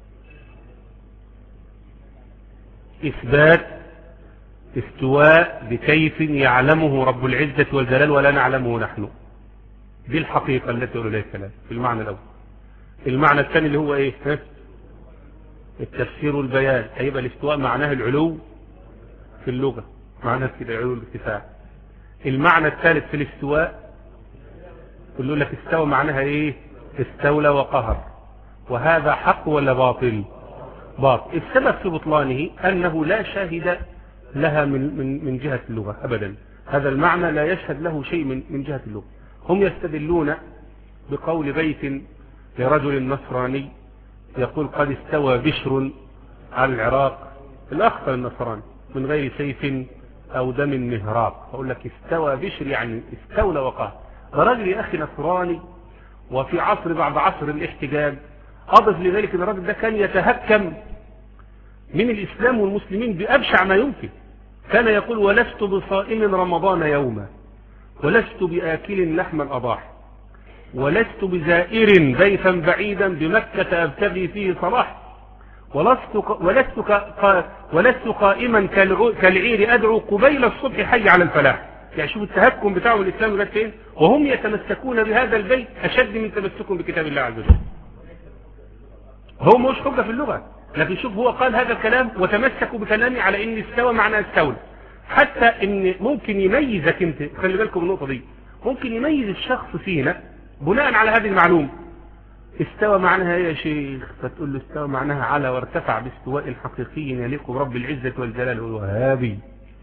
S1: اثبات استواء بكيف يعلمه رب العزه والجلال ولا نعلمه نحن. دي الحقيقه التي يقول اليها الكلام في المعنى الاول. المعنى الثاني اللي هو ايه؟ ها؟ التفسير والبيان. هيبقى الاستواء معناه العلو في اللغة، معناه كده العلو الارتفاع. المعنى الثالث في الاستواء يقول لك استوى معناها ايه؟ استولى وقهر. وهذا حق ولا باطل؟ باطل. السبب في بطلانه انه لا شاهد لها من من من جهة اللغة ابدا. هذا المعنى لا يشهد له شيء من من جهة اللغة. هم يستدلون بقول بيت لرجل نصراني يقول قد استوى بشر على العراق، الأخطر النصراني، من غير سيف أو دم مهراق. أقول لك استوى بشر يعني استولى وقهر. رجل يا أخي نصراني، وفي عصر بعد عصر الاحتجاج. أضف لذلك أن الرجل ده كان يتهكم من الإسلام والمسلمين بأبشع ما يمكن. كان يقول ولست بصائم رمضان يوما، ولست بآكل لحم الأضاحي، ولست بزائر بيتا بعيدا بمكة أبتغي فيه صلاح، ولست ولست ولست قائما كالعير أدعو قبيل الصبح حي على الفلاح. يعني شوف التهكم بتاعهم الإسلام لغاية فين، وهم يتمسكون بهذا البيت أشد من تمسكهم بكتاب الله عز وجل. هو مش حجة في اللغة، لكن شوف هو قال هذا الكلام وتمسكوا بكلامي على إن استوى معنى استولى. حتى إن ممكن يميزك أنت، خلي بالكم النقطة دي، ممكن يميز الشخص فينا بناء على هذه المعلومة. استوى معناها ايه يا شيخ؟ فتقول له استوى معناها على وارتفع باستواء حقيقي يليق برب العزة والجلال. وهابي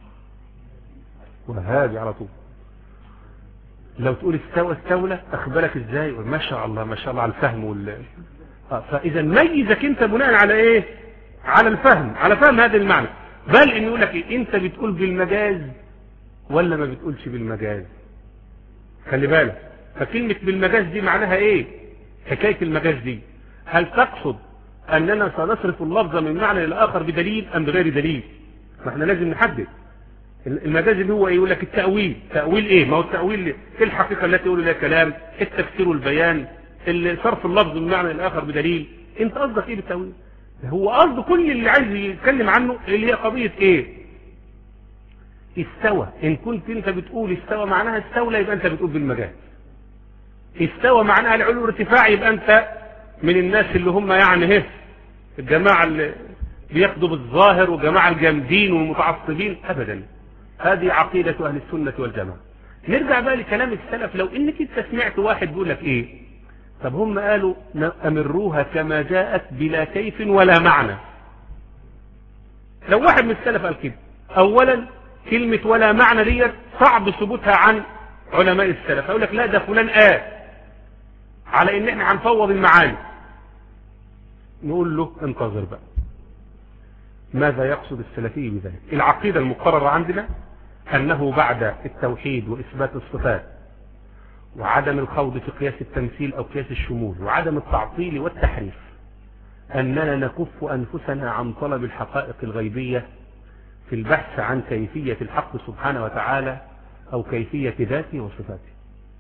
S1: وهابي على طول. لو تقول استوى استولى اخبرك ازاي؟ ما شاء الله ما شاء الله على الفهم وال... فاذا ميزك انت بناء على ايه؟ على الفهم، على فهم هذا المعنى. بل ان يقول لك إيه؟ انت بتقول بالمجاز ولا ما بتقولش بالمجاز؟ خلي بالك. فكلمة بالمجاز دي معناها ايه؟ حكاية المجاز دي هل تقصد اننا سنصرف اللفظ من معنى للآخر بدليل ام بغير دليل؟ ما احنا لازم نحدد. المجاز اللي هو ايه؟ يقول لك التأويل. تأويل ايه؟ ما هو التأويل في الحقيقة التي يقول لها كلام، التفسير والبيان، صرف اللفظ من معنى للآخر بدليل. انت قصدك ايه بالتأويل؟ هو قصد كل اللي عايز يتكلم عنه اللي هي قضية ايه؟ استوى. ان كنت انت بتقول استوى معناها استولى يبقى انت بتقول بالمجاز. استوى معناها العلو والارتفاع يبقى انت من الناس اللي هم يعني هف الجماعة اللي بياخدوا بالظاهر وجماعة الجامدين والمتعصبين. ابدا، هذه عقيدة اهل السنة والجماعة. نرجع بقى لكلام السلف. لو انك انت سمعت واحد بيقول لك ايه، طب هم قالوا امروها كما جاءت بلا كيف ولا معنى. لو واحد من السلف قال كده، اولا كلمة ولا معنى ديت صعب ثبوتها عن علماء السلف. اقول لك لا ده فلان قال على ان احنا هنفوض المعاني، نقول له انتظر بقى، ماذا يقصد السلفي بذلك؟ العقيدة المقررة عندنا انه بعد التوحيد واثبات الصفات وعدم الخوض في قياس التمثيل او قياس الشمول وعدم التعطيل والتحريف، اننا نكف انفسنا عن طلب الحقائق الغيبية في البحث عن كيفية الحق سبحانه وتعالى او كيفية ذاته وصفاته.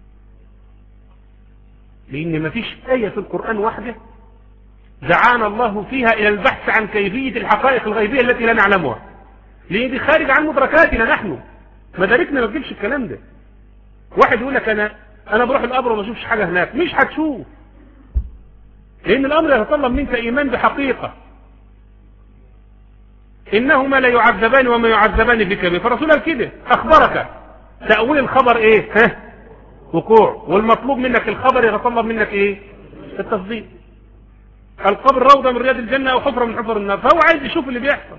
S1: لان مفيش آية في القرآن واحدة دعانا الله فيها الى البحث عن كيفية الحقائق الغيبية التي لا نعلمها، لان دي خارج عن مدركاتنا نحن، مداركنا ما تجيبش الكلام ده. واحد يقول لك انا انا بروح القبر وما اشوفش حاجة هناك، مش هتشوف، لان الامر يتطلب منك ايمان بحقيقة. انهما لا يعذبان وما يعذبان في كبير، فالرسول قال كده اخبرك. تأويل الخبر ايه؟ ها وقوع، والمطلوب منك الخبر يتطلب منك ايه؟ التصديق. القبر روضة من رياض الجنة او حفرة من حفر النار، فهو عايز يشوف اللي بيحصل.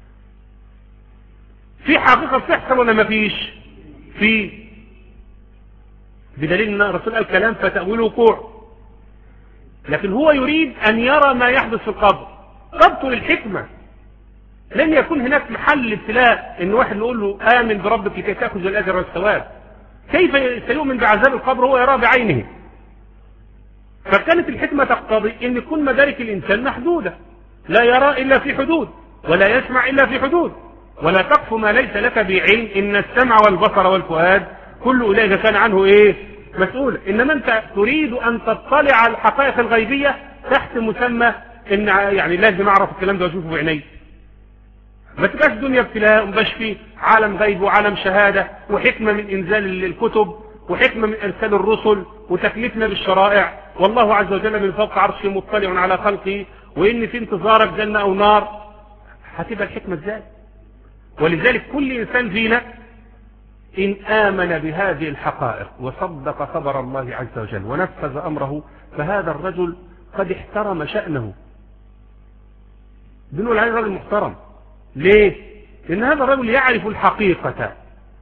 S1: في حقيقة بتحصل ولا ما فيش؟ في، بدليل ان الرسول قال كلام فتأويله وقوع، لكن هو يريد ان يرى ما يحدث في القبر. تبطل الحكمة. لن يكون هناك محل ابتلاء ان واحد يقول له امن بربك لكي تأخذ الاجر والثواب. كيف سيؤمن بعذاب القبر وهو يراه بعينه؟ فكانت الحكمة تقتضي ان يكون مدارك الانسان محدودة، لا يرى الا في حدود ولا يسمع الا في حدود، ولا تقف ما ليس لك بعين، ان السمع والبصر والفؤاد كل اولئك كان عنه ايه؟ مسؤول. انما انت تريد ان تطلع على الحقائق الغيبية تحت مسمى ان يعني لازم اعرف الكلام ده واشوفه بعيني. ما تبقاش الدنيا ابتلاء ومبقاش فيه عالم غيب وعالم شهادة وحكمة من انزال الكتب وحكمة من ارسال الرسل وتكليفنا بالشرائع، والله عز وجل من فوق عرشه مطلع على خلقه، وان في انتظارك جنة او نار. هتبقى الحكمة ازاي؟ ولذلك كل انسان فينا ان امن بهذه الحقائق وصدق خبر الله عز وجل ونفذ امره، فهذا الرجل قد احترم شأنه. بنقول عليه رجل محترم. ليه؟ لان هذا الرجل يعرف الحقيقة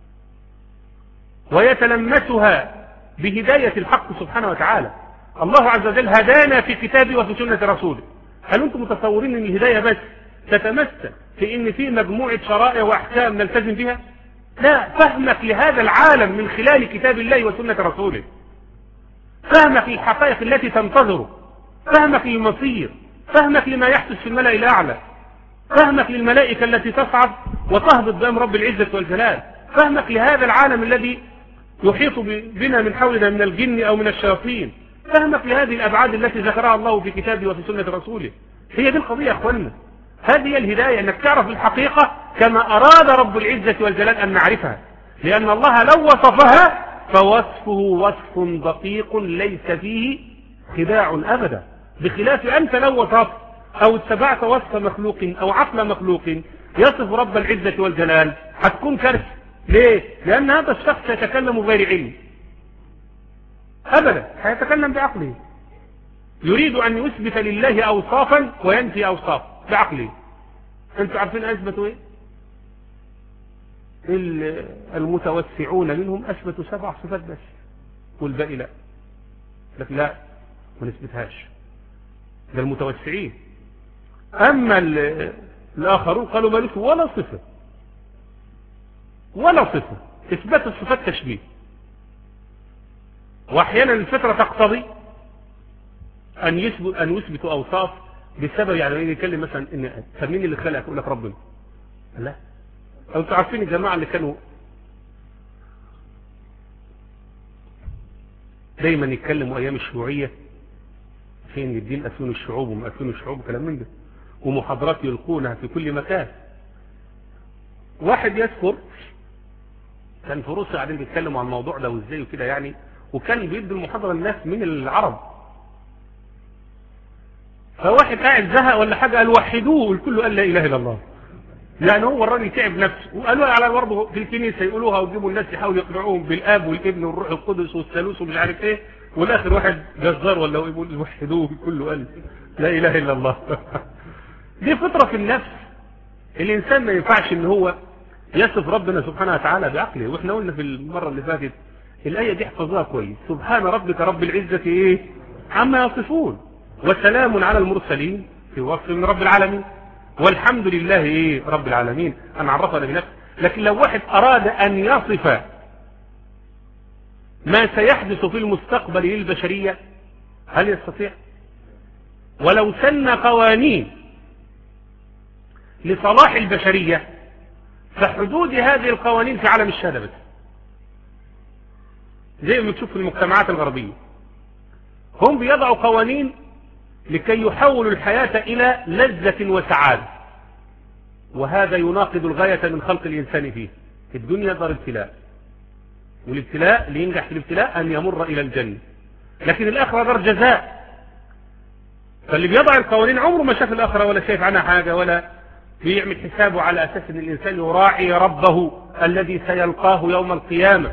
S1: ويتلمسها بهداية الحق سبحانه وتعالى. الله عز وجل هدانا في كتابه وفي سنة رسوله. هل انتم متصورين ان الهداية بس تتمثل في ان في مجموعة شرائع واحكام نلتزم بها؟ لا، فهمك لهذا العالم من خلال كتاب الله وسنة رسوله، فهمك للحقائق التي تنتظره، فهمك للمصير، فهمك لما يحدث في الملأ الأعلى، فهمك للملائكة التي تصعد وتهبط بأمر رب العزة والجلال، فهمك لهذا العالم الذي يحيط بنا من حولنا من الجن أو من الشياطين، فهمك لهذه الأبعاد التي ذكرها الله في كتابه وفي سنة رسوله. هي دي القضية يا أخوانا. هذه الهداية، أنك تعرف الحقيقة كما أراد رب العزة والجلال أن نعرفها، لأن الله لو وصفها فوصفه وصف دقيق ليس فيه خداع أبدا، بخلاف أنت لو وصفت أو اتبعت وصف مخلوق أو عقل مخلوق يصف رب العزة والجلال هتكون كارثة. ليه؟ لأن هذا الشخص يتكلم بغير علم أبدا، هيتكلم بعقله، يريد أن يثبت لله أوصافا وينفي أوصاف بعقله. أنتوا عارفين أثبتوا إيه؟ المتوسعون منهم أثبتوا سبع صفات بس والباقي لا، لكن لا ما نثبتهاش، ده المتوسعين. أما الآخرون قالوا ما ليس ولا صفة ولا صفة. إثبات الصفات تشبيه، وأحيانا الفطرة تقتضي أن يثبت أن يثبتوا أوصاف بسبب، يعني يتكلم مثلا إن فمين اللي خلقك؟ يقول لك ربنا. لا، أو أنتوا عارفين الجماعة اللي كانوا دايما يتكلموا أيام الشيوعية في إن الدين أسون الشعوب ومأسون الشعوب كلام من ده، ومحاضرات يلقونها في كل مكان. واحد يذكر كان في روسيا قاعدين بيتكلموا عن الموضوع ده وازاي وكده يعني، وكان بيدي المحاضرة للناس من العرب، فواحد قاعد زهق ولا حاجة قال وحدوه، والكل قال لا إله إلا الله. يعني هو الراجل تعب نفسه، وقالوا على برضه في الكنيسه يقولوها ويجيبوا الناس يحاولوا يقنعوهم بالاب والابن والروح القدس والثالوث ومش عارف ايه، والاخر واحد جزار ولا يقول وحدوه كله قال لا اله الا الله. دي فطره في النفس. الانسان ما ينفعش ان هو يصف ربنا سبحانه وتعالى بعقله. واحنا قلنا في المره اللي فاتت الايه دي احفظوها كويس: سبحان ربك رب العزه ايه عما يصفون وسلام على المرسلين في وصف من رب العالمين والحمد لله ايه رب العالمين. انا عرفنا بنفسه. لكن لو واحد اراد ان يصف ما سيحدث في المستقبل للبشريه هل يستطيع؟ ولو سن قوانين لصلاح البشريه فحدود هذه القوانين في عالم الشهاده بس، زي ما تشوف في المجتمعات الغربيه هم بيضعوا قوانين لكي يحولوا الحياة إلى لذة وسعادة، وهذا يناقض الغاية من خلق الإنسان فيه. الدنيا دار ابتلاء، والابتلاء اللي ينجح في الابتلاء أن يمر إلى الجنة، لكن الآخرة دار جزاء. فاللي بيضع القوانين عمره ما شاف الآخرة ولا شايف عنها حاجة، ولا بيعمل حسابه على أساس أن الإنسان يراعي ربه الذي سيلقاه يوم القيامة.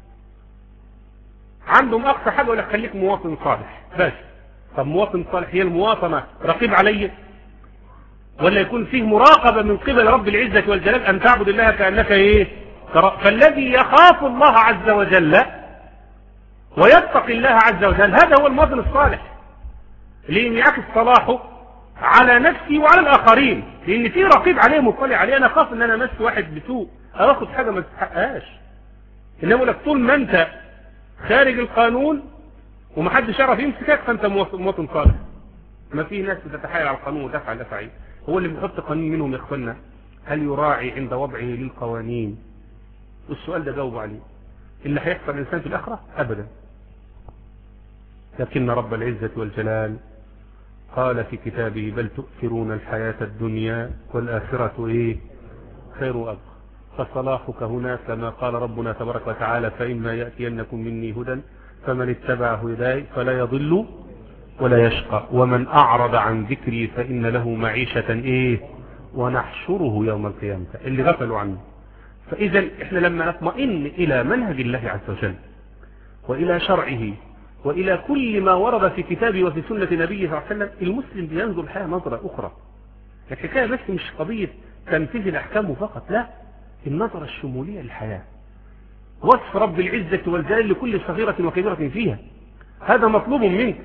S1: عندهم أقصى حاجة ولا خليك مواطن صالح بس. طب مواطن صالح هي المواطنة رقيب عليه، ولا يكون فيه مراقبة من قبل رب العزة والجلال أن تعبد الله كأنك إيه؟ فالذي يخاف الله عز وجل ويتقي الله عز وجل هذا هو المواطن الصالح اللي ينعكس صلاحه على نفسي وعلى الآخرين، لأن فيه رقيب عليه مطلع عليه. أنا خاف أن أنا أمس واحد بسوء أو أخذ حاجة ما تستحقهاش. إنما لك طول ما أنت خارج القانون ومحدش يعرف يمسكك فانت مواطن صالح. ما في ناس بتتحايل على القانون وتفعل افعال. هو اللي بيحط قانون منهم يا اخوانا هل يراعي عند وضعه للقوانين؟ والسؤال ده جاوب عليه. اللي هيحصل الانسان في الاخره ابدا. لكن رب العزه والجلال قال في كتابه: بل تؤثرون الحياه الدنيا والاخره ايه خير وابقى. فصلاحك هنا كما قال ربنا تبارك وتعالى: فإما يأتينكم مني هدى فمن اتبع هداي فلا يضل ولا يشقى ومن أعرض عن ذكري فإن له معيشة إيه ونحشره يوم القيامة. اللي غفلوا عنه. فإذا إحنا لما نطمئن إلى منهج الله عز وجل وإلى شرعه وإلى كل ما ورد في كتابه وفي سنة نبيه صلى الله عليه وسلم، المسلم بينظر الحياة نظرة أخرى. الحكاية بس مش قضية تنفيذ الأحكام فقط، لا، النظرة الشمولية للحياة، وصف رب العزة والجلال لكل صغيرة وكبيرة فيها. هذا مطلوب منك.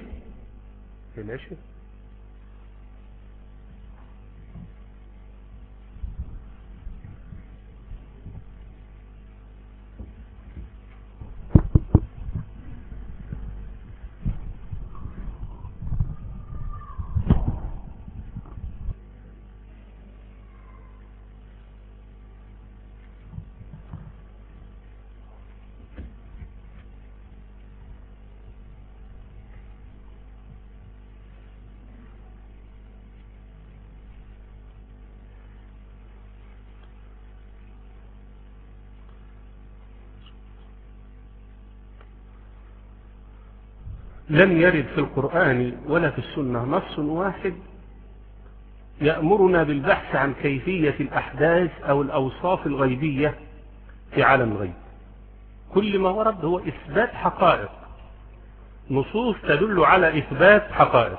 S1: لم يرد في القرآن ولا في السنة نص واحد يأمرنا بالبحث عن كيفية الأحداث أو الأوصاف الغيبية في عالم الغيب. كل ما ورد هو إثبات حقائق، نصوص تدل على إثبات حقائق،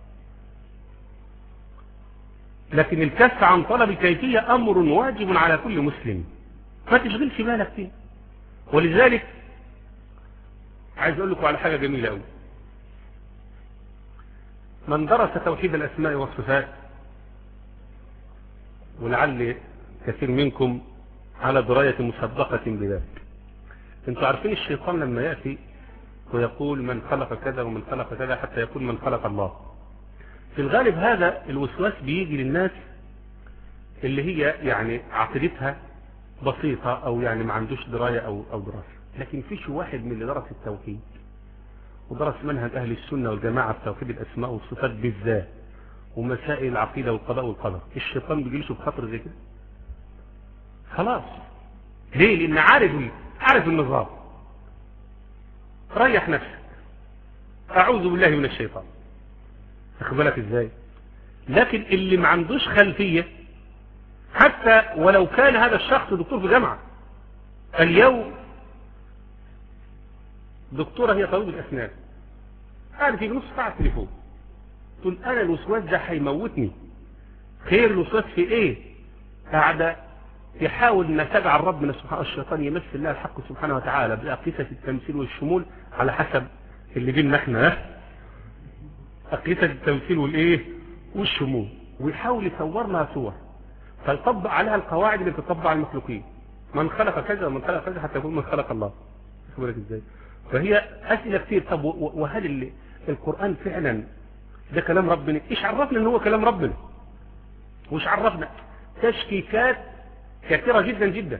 S1: لكن الكف عن طلب الكيفية أمر واجب على كل مسلم، ما تشغلش بالك فيه. ولذلك عايز أقول لكم على حاجة جميلة أوي. من درس توحيد الأسماء والصفات، ولعل كثير منكم على دراية مسبقة بذلك، انتوا عارفين الشيطان لما يأتي ويقول من خلق كذا ومن خلق كذا حتى يقول من خلق الله، في الغالب هذا الوسواس بيجي للناس اللي هي يعني عقيدتها بسيطة أو يعني ما عندوش دراية أو, أو دراسة. لكن فيش واحد من اللي درس التوحيد ودرس منهج أهل السنة والجماعة في توحيد الأسماء والصفات بالذات ومسائل العقيدة والقضاء والقدر، الشيطان بيجيلشه بخطر زي كده خلاص. ليه؟ لأن عارف عارف النظام. ريح نفسك، أعوذ بالله من الشيطان. أخبرك إزاي؟ لكن اللي ما عندوش خلفية حتى ولو كان هذا الشخص دكتور في جامعة. اليوم دكتورة هي طبيبة أسنان قالت في نص ساعة تليفون تقول أنا الوسواس ده هيموتني. خير الوسواس في إيه؟ قاعدة يحاول أن تجعل ربنا سبحانه الشيطان يمثل الله الحق سبحانه وتعالى بأقيسة التمثيل والشمول على حسب اللي بيننا احنا، أقيسة التمثيل والإيه والشمول، ويحاول يصور لها صور فيطبق عليها القواعد اللي بتطبق على المخلوقين، من خلق كذا ومن خلق كذا حتى يقول من خلق الله. بالك ازاي؟ فهي أسئلة كتير. طب وهل القرآن فعلا ده كلام ربنا؟ ايش عرفنا ان هو كلام ربنا؟ وش عرفنا؟ تشكيكات كثيرة جدا جدا.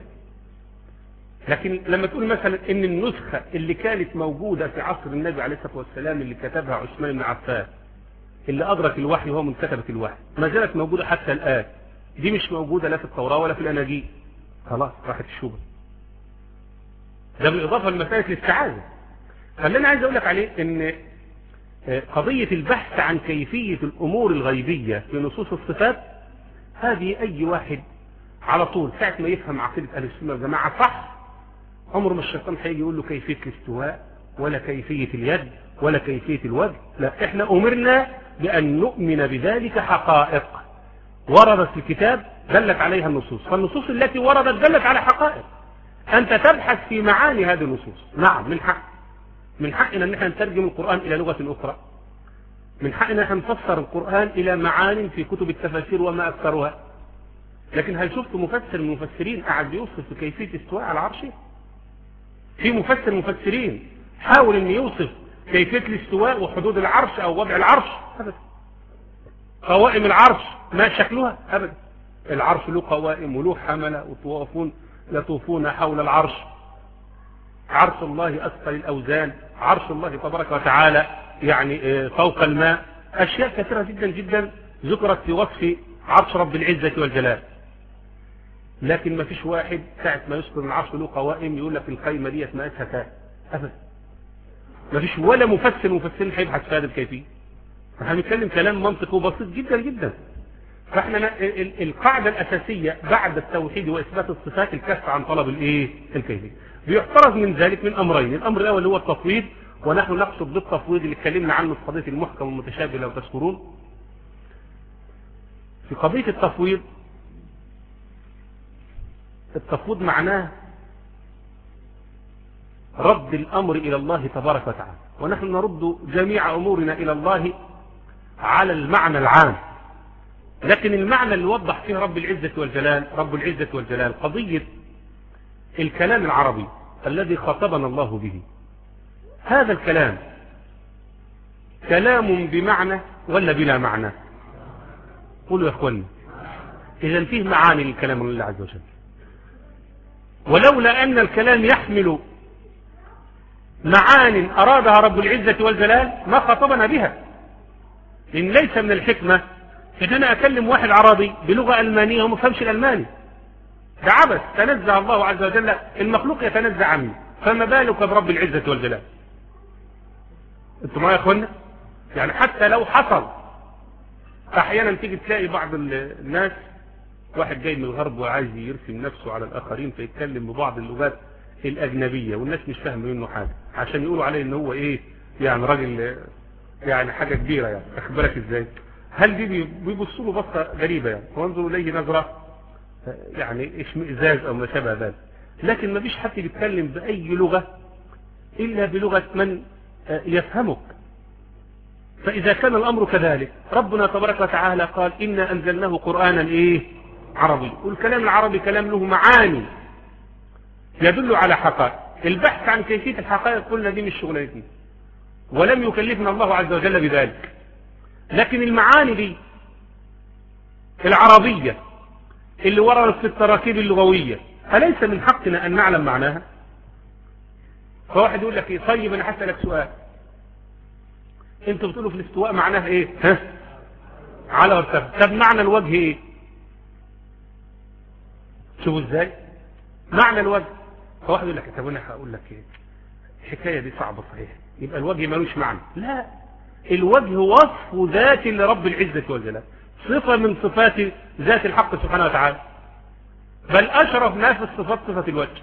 S1: لكن لما تقول مثلا ان النسخة اللي كانت موجودة في عصر النبي عليه الصلاة والسلام اللي كتبها عثمان بن عفان اللي أدرك الوحي وهو من كتبة الوحي ما زالت موجودة حتى الآن، دي مش موجودة لا في التوراة ولا في الأناجيل، خلاص راحت الشبهة. ده بالإضافة لمسألة الاستعاذة. فاللي أنا عايز أقول لك عليه ان قضية البحث عن كيفية الأمور الغيبية في نصوص الصفات هذه أي واحد على طول ساعة ما يفهم عقيدة أهل السنة والجماعة صح، عمر ما الشيطان هيجي يقول له كيفية الاستواء ولا كيفية اليد ولا كيفية الوجه. لا، احنا أمرنا بأن نؤمن بذلك حقائق وردت في الكتاب دلت عليها النصوص، فالنصوص التي وردت دلت على حقائق. أنت تبحث في معاني هذه النصوص، نعم من حق من حقنا أن احنا نترجم القرآن إلى لغة أخرى، من حقنا أن نفسر القرآن إلى معان في كتب التفاسير وما أكثرها. لكن هل شفت مفسر من المفسرين قاعد يوصف كيفية استواء على عرشه؟ في مفسر مفسرين حاول أن يوصف كيفية الاستواء وحدود العرش أو وضع العرش؟ أبدا. قوائم العرش ما شكلها؟ أبدا. العرش له قوائم وله حملة وطوافون يطوفون حول العرش. عرش الله أثقل الأوزان، عرش الله تبارك وتعالى يعني فوق الماء. أشياء كثيرة جدا جدا ذكرت في وصف عرش رب العزة والجلال. لكن ما فيش واحد ساعة ما يذكر العرش له قوائم يقول لك القيمة ديت مقاسها كام، أبدا. ما فيش ولا مفسر مفسرين هيبحث في هذا الكيفية. هنتكلم كلام منطقي وبسيط جدا جدا. فاحنا القاعدة الأساسية بعد التوحيد وإثبات الصفات الكف عن طلب الايه الكيفية. بيحترز من ذلك من أمرين، الأمر الأول هو التفويض، ونحن نقصد بالتفويض اللي اتكلمنا عنه في قضية المحكم والمتشابه لو تذكرون. في قضية التفويض، التفويض معناه رد الأمر إلى الله تبارك وتعالى، ونحن نرد جميع أمورنا إلى الله على المعنى العام. لكن المعنى اللي وضح فيه رب العزة والجلال رب العزة والجلال قضية الكلام العربي الذي خاطبنا الله به. هذا الكلام كلام بمعنى ولا بلا معنى؟ قولوا يا اخواني. إذن فيه معاني للكلام الله عز وجل، ولولا أن الكلام يحمل معان أرادها رب العزة والجلال ما خاطبنا بها. إن ليس من الحكمة إن أنا أكلم واحد عربي بلغة ألمانية وما فهمش الألماني، ده عبث. تنزع الله عز وجل، المخلوق يتنزع عنه، فما بالك برب العزة والجلال؟ انتم معايا يا اخوانا؟ يعني حتى لو حصل احيانا تيجي تلاقي بعض الناس واحد جاي من الغرب وعايز يرسم نفسه على الاخرين فيتكلم ببعض اللغات الاجنبيه والناس مش فاهمه منه حاجه عشان يقولوا عليه ان هو ايه يعني راجل يعني حاجه كبيره. يعني اخبرك ازاي؟ هل دي بيبصوا له بصه غريبه يعني وانظروا اليه نظره يعني اشمئزاز او ما شابه ذلك. لكن ما فيش حد بيتكلم باي لغه الا بلغه من يفهمك. فإذا كان الأمر كذلك ربنا تبارك وتعالى قال إنا أنزلناه قرآنا إيه عربي، والكلام العربي كلام له معاني يدل على حقائق. البحث عن كيفية الحقائق قلنا دي مش شغلتنا ولم يكلفنا الله عز وجل بذلك. لكن المعاني دي العربية اللي وردت في التراكيب اللغوية أليس من حقنا أن نعلم معناها؟ فواحد يقول لك إيه طيب أنا هسألك سؤال، انتوا بتقولوا في الاستواء معناه ايه؟ ها؟ على وارتفع. طب معنى الوجه ايه؟ شوفوا ازاي معنى الوجه. فواحد يقول لك طب انا هقول لك ايه الحكايه دي صعبه صحيح، يبقى الوجه مالوش معنى. لا، الوجه وصف ذات لرب العزه والجلال، صفه من صفات ذات الحق سبحانه وتعالى. بل أشرف ناس الصفات صفة الوجه.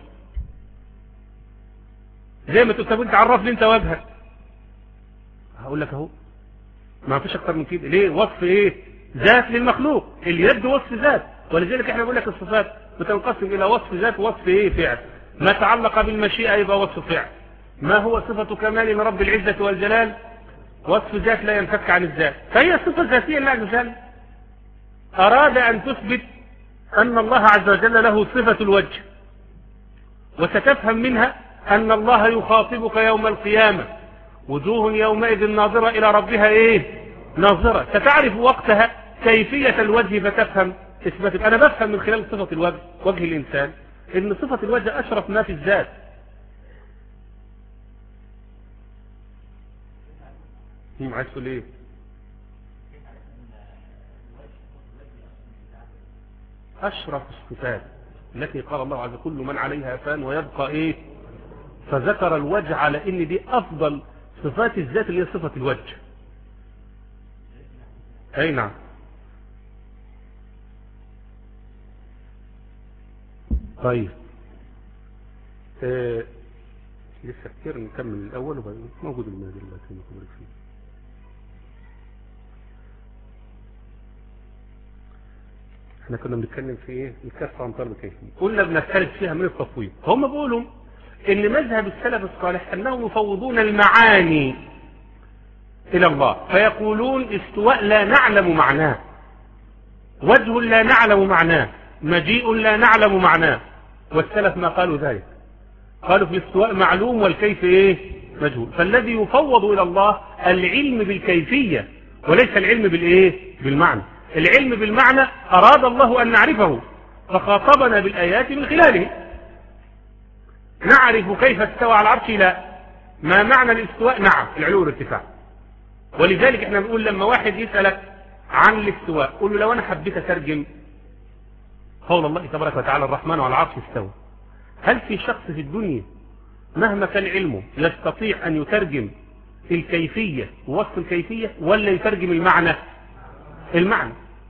S1: زي ما تقول طب انت عرفني انت وجهك، هقول لك اهو ما فيش اكتر من كده. ليه؟ وصف ايه؟ ذات للمخلوق. اليد وصف ذات، ولذلك احنا بنقول لك الصفات بتنقسم الى وصف ذات ووصف ايه؟ فعل. ما تعلق بالمشيئة يبقى وصف فعل. ما هو صفة كمال من رب العزة والجلال؟ وصف ذات لا ينفك عن الذات، فهي صفة ذاتية لله عز وجل. أراد أن تثبت أن الله عز وجل له صفة الوجه، وستفهم منها أن الله يخاطبك يوم القيامة وجوه يومئذ ناظرة إلى ربها إيه؟ ناظرة. ستعرف وقتها كيفية الوجه فتفهم إثبات. أنا بفهم من خلال صفة الوجه، وجه الإنسان، إن صفة الوجه أشرف ما في الذات. هم عايز تقول إيه؟ أشرف الصفات التي قال الله عز وجل كل من عليها فان ويبقى إيه؟ فذكر الوجه على إن دي أفضل صفات الذات اللي هي صفة الوجه. أي نعم. طيب آه. لسه كتير نكمل الأول وبعدين موجود المادة دلوقتي نخبرك فيه. احنا كنا بنتكلم في ايه؟ الكف عن طلب الكيفية. قلنا بنختلف فيها من التفويض. هم بيقولوا ان مذهب السلف الصالح انهم يفوضون المعاني الى الله، فيقولون استواء لا نعلم معناه، وجه لا نعلم معناه، مجيء لا نعلم معناه. والسلف ما قالوا ذلك، قالوا في الاستواء معلوم والكيف ايه؟ مجهول. فالذي يفوض الى الله العلم بالكيفية وليس العلم بالايه؟ بالمعنى. العلم بالمعنى اراد الله ان نعرفه فخاطبنا بالايات من خلاله. نعرف كيف استوى على العرش؟ لا. ما معنى الاستواء؟ نعم، العلو والارتفاع. ولذلك احنا بنقول لما واحد يسألك عن الاستواء قول له لو انا حبيت اترجم قول الله تبارك وتعالى الرحمن على العرش استوى، هل في شخص في الدنيا مهما كان علمه يستطيع ان يترجم الكيفية ووصف الكيفية ولا يترجم المعنى؟ المعنى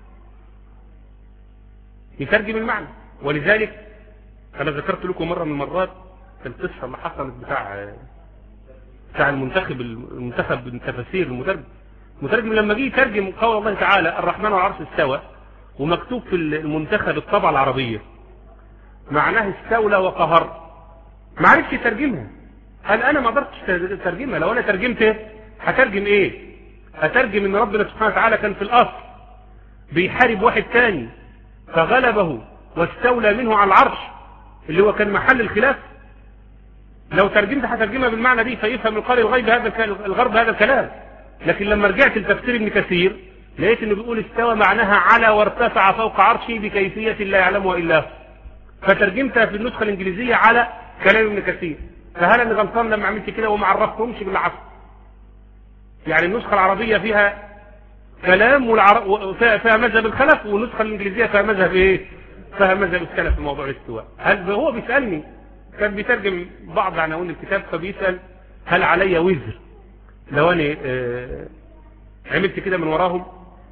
S1: يترجم المعنى. ولذلك انا ذكرت لكم مرة من المرات القصة اللي حصلت بتاع بتاع المنتخب المنتخب التفاسير المترجم المترجم لما جه يترجم قول الله تعالى الرحمن على العرش استوى ومكتوب في المنتخب الطبعة العربية معناه استولى وقهر، ما عرفش يترجمها. قال انا ما قدرتش اترجمها، لو انا ترجمت هترجم ايه؟ هترجم ان ربنا سبحانه وتعالى كان في الاصل بيحارب واحد تاني فغلبه واستولى منه على العرش اللي هو كان محل الخلاف. لو ترجمت هترجمها بالمعنى دي فيفهم القارئ الغيب هذا الغرب هذا الكلام. لكن لما رجعت لتفسير ابن كثير لقيت انه بيقول استوى معناها على وارتفع فوق عرشه بكيفية لا يعلمها الا هو، فترجمتها في النسخة الانجليزية على كلام ابن كثير. فهل انا غلطان لما عملت كده وما عرفتهمش بالعصر؟ يعني النسخة العربية فيها كلام والعر... فيها مذهب الخلف، والنسخة الانجليزية فيها مذهب ايه؟ فيها مذهب السلف في موضوع الاستواء. هل هو بيسألني كان بيترجم بعض عناوين الكتاب فبيسأل هل علي وزر لو انا آه عملت كده من وراهم؟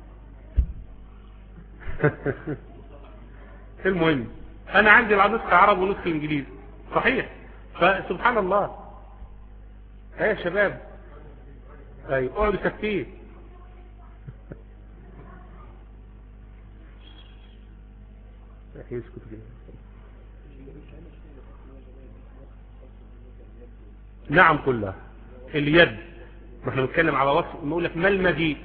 S1: المهم انا عندي نسخة عرب ونسخة انجليزي صحيح. فسبحان الله ايه يا شباب، ايوه اقعدوا ساكتين. نعم كلها. اليد ما احنا بنتكلم على وصف، نقول لك ما المجيء؟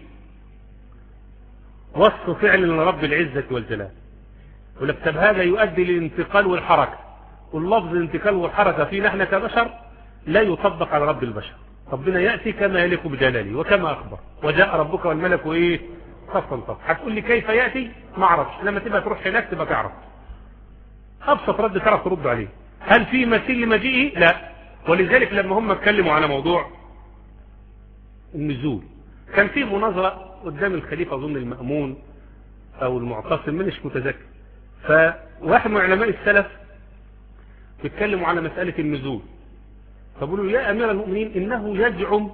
S1: وصف فعل لرب العزة والجلال. يقول لك طب هذا يؤدي للانتقال والحركة، واللفظ الانتقال والحركة فينا احنا كبشر لا يطبق على رب البشر. ربنا يأتي كما يليق بجلاله وكما أخبر وجاء ربك والملك ايه؟ صفا صفا. هتقول لي كيف يأتي؟ ما اعرفش، لما تبقى تروح هناك تبقى تعرف. ابسط رد تعرف ترد عليه. هل في مثيل لمجيئه؟ لا. ولذلك لما هم اتكلموا على موضوع النزول كان في مناظرة قدام الخليفة اظن المأمون او المعتصم منش متذكر، فواحد من علماء السلف بيتكلموا على مسألة النزول فقالوا يا امير المؤمنين انه يزعم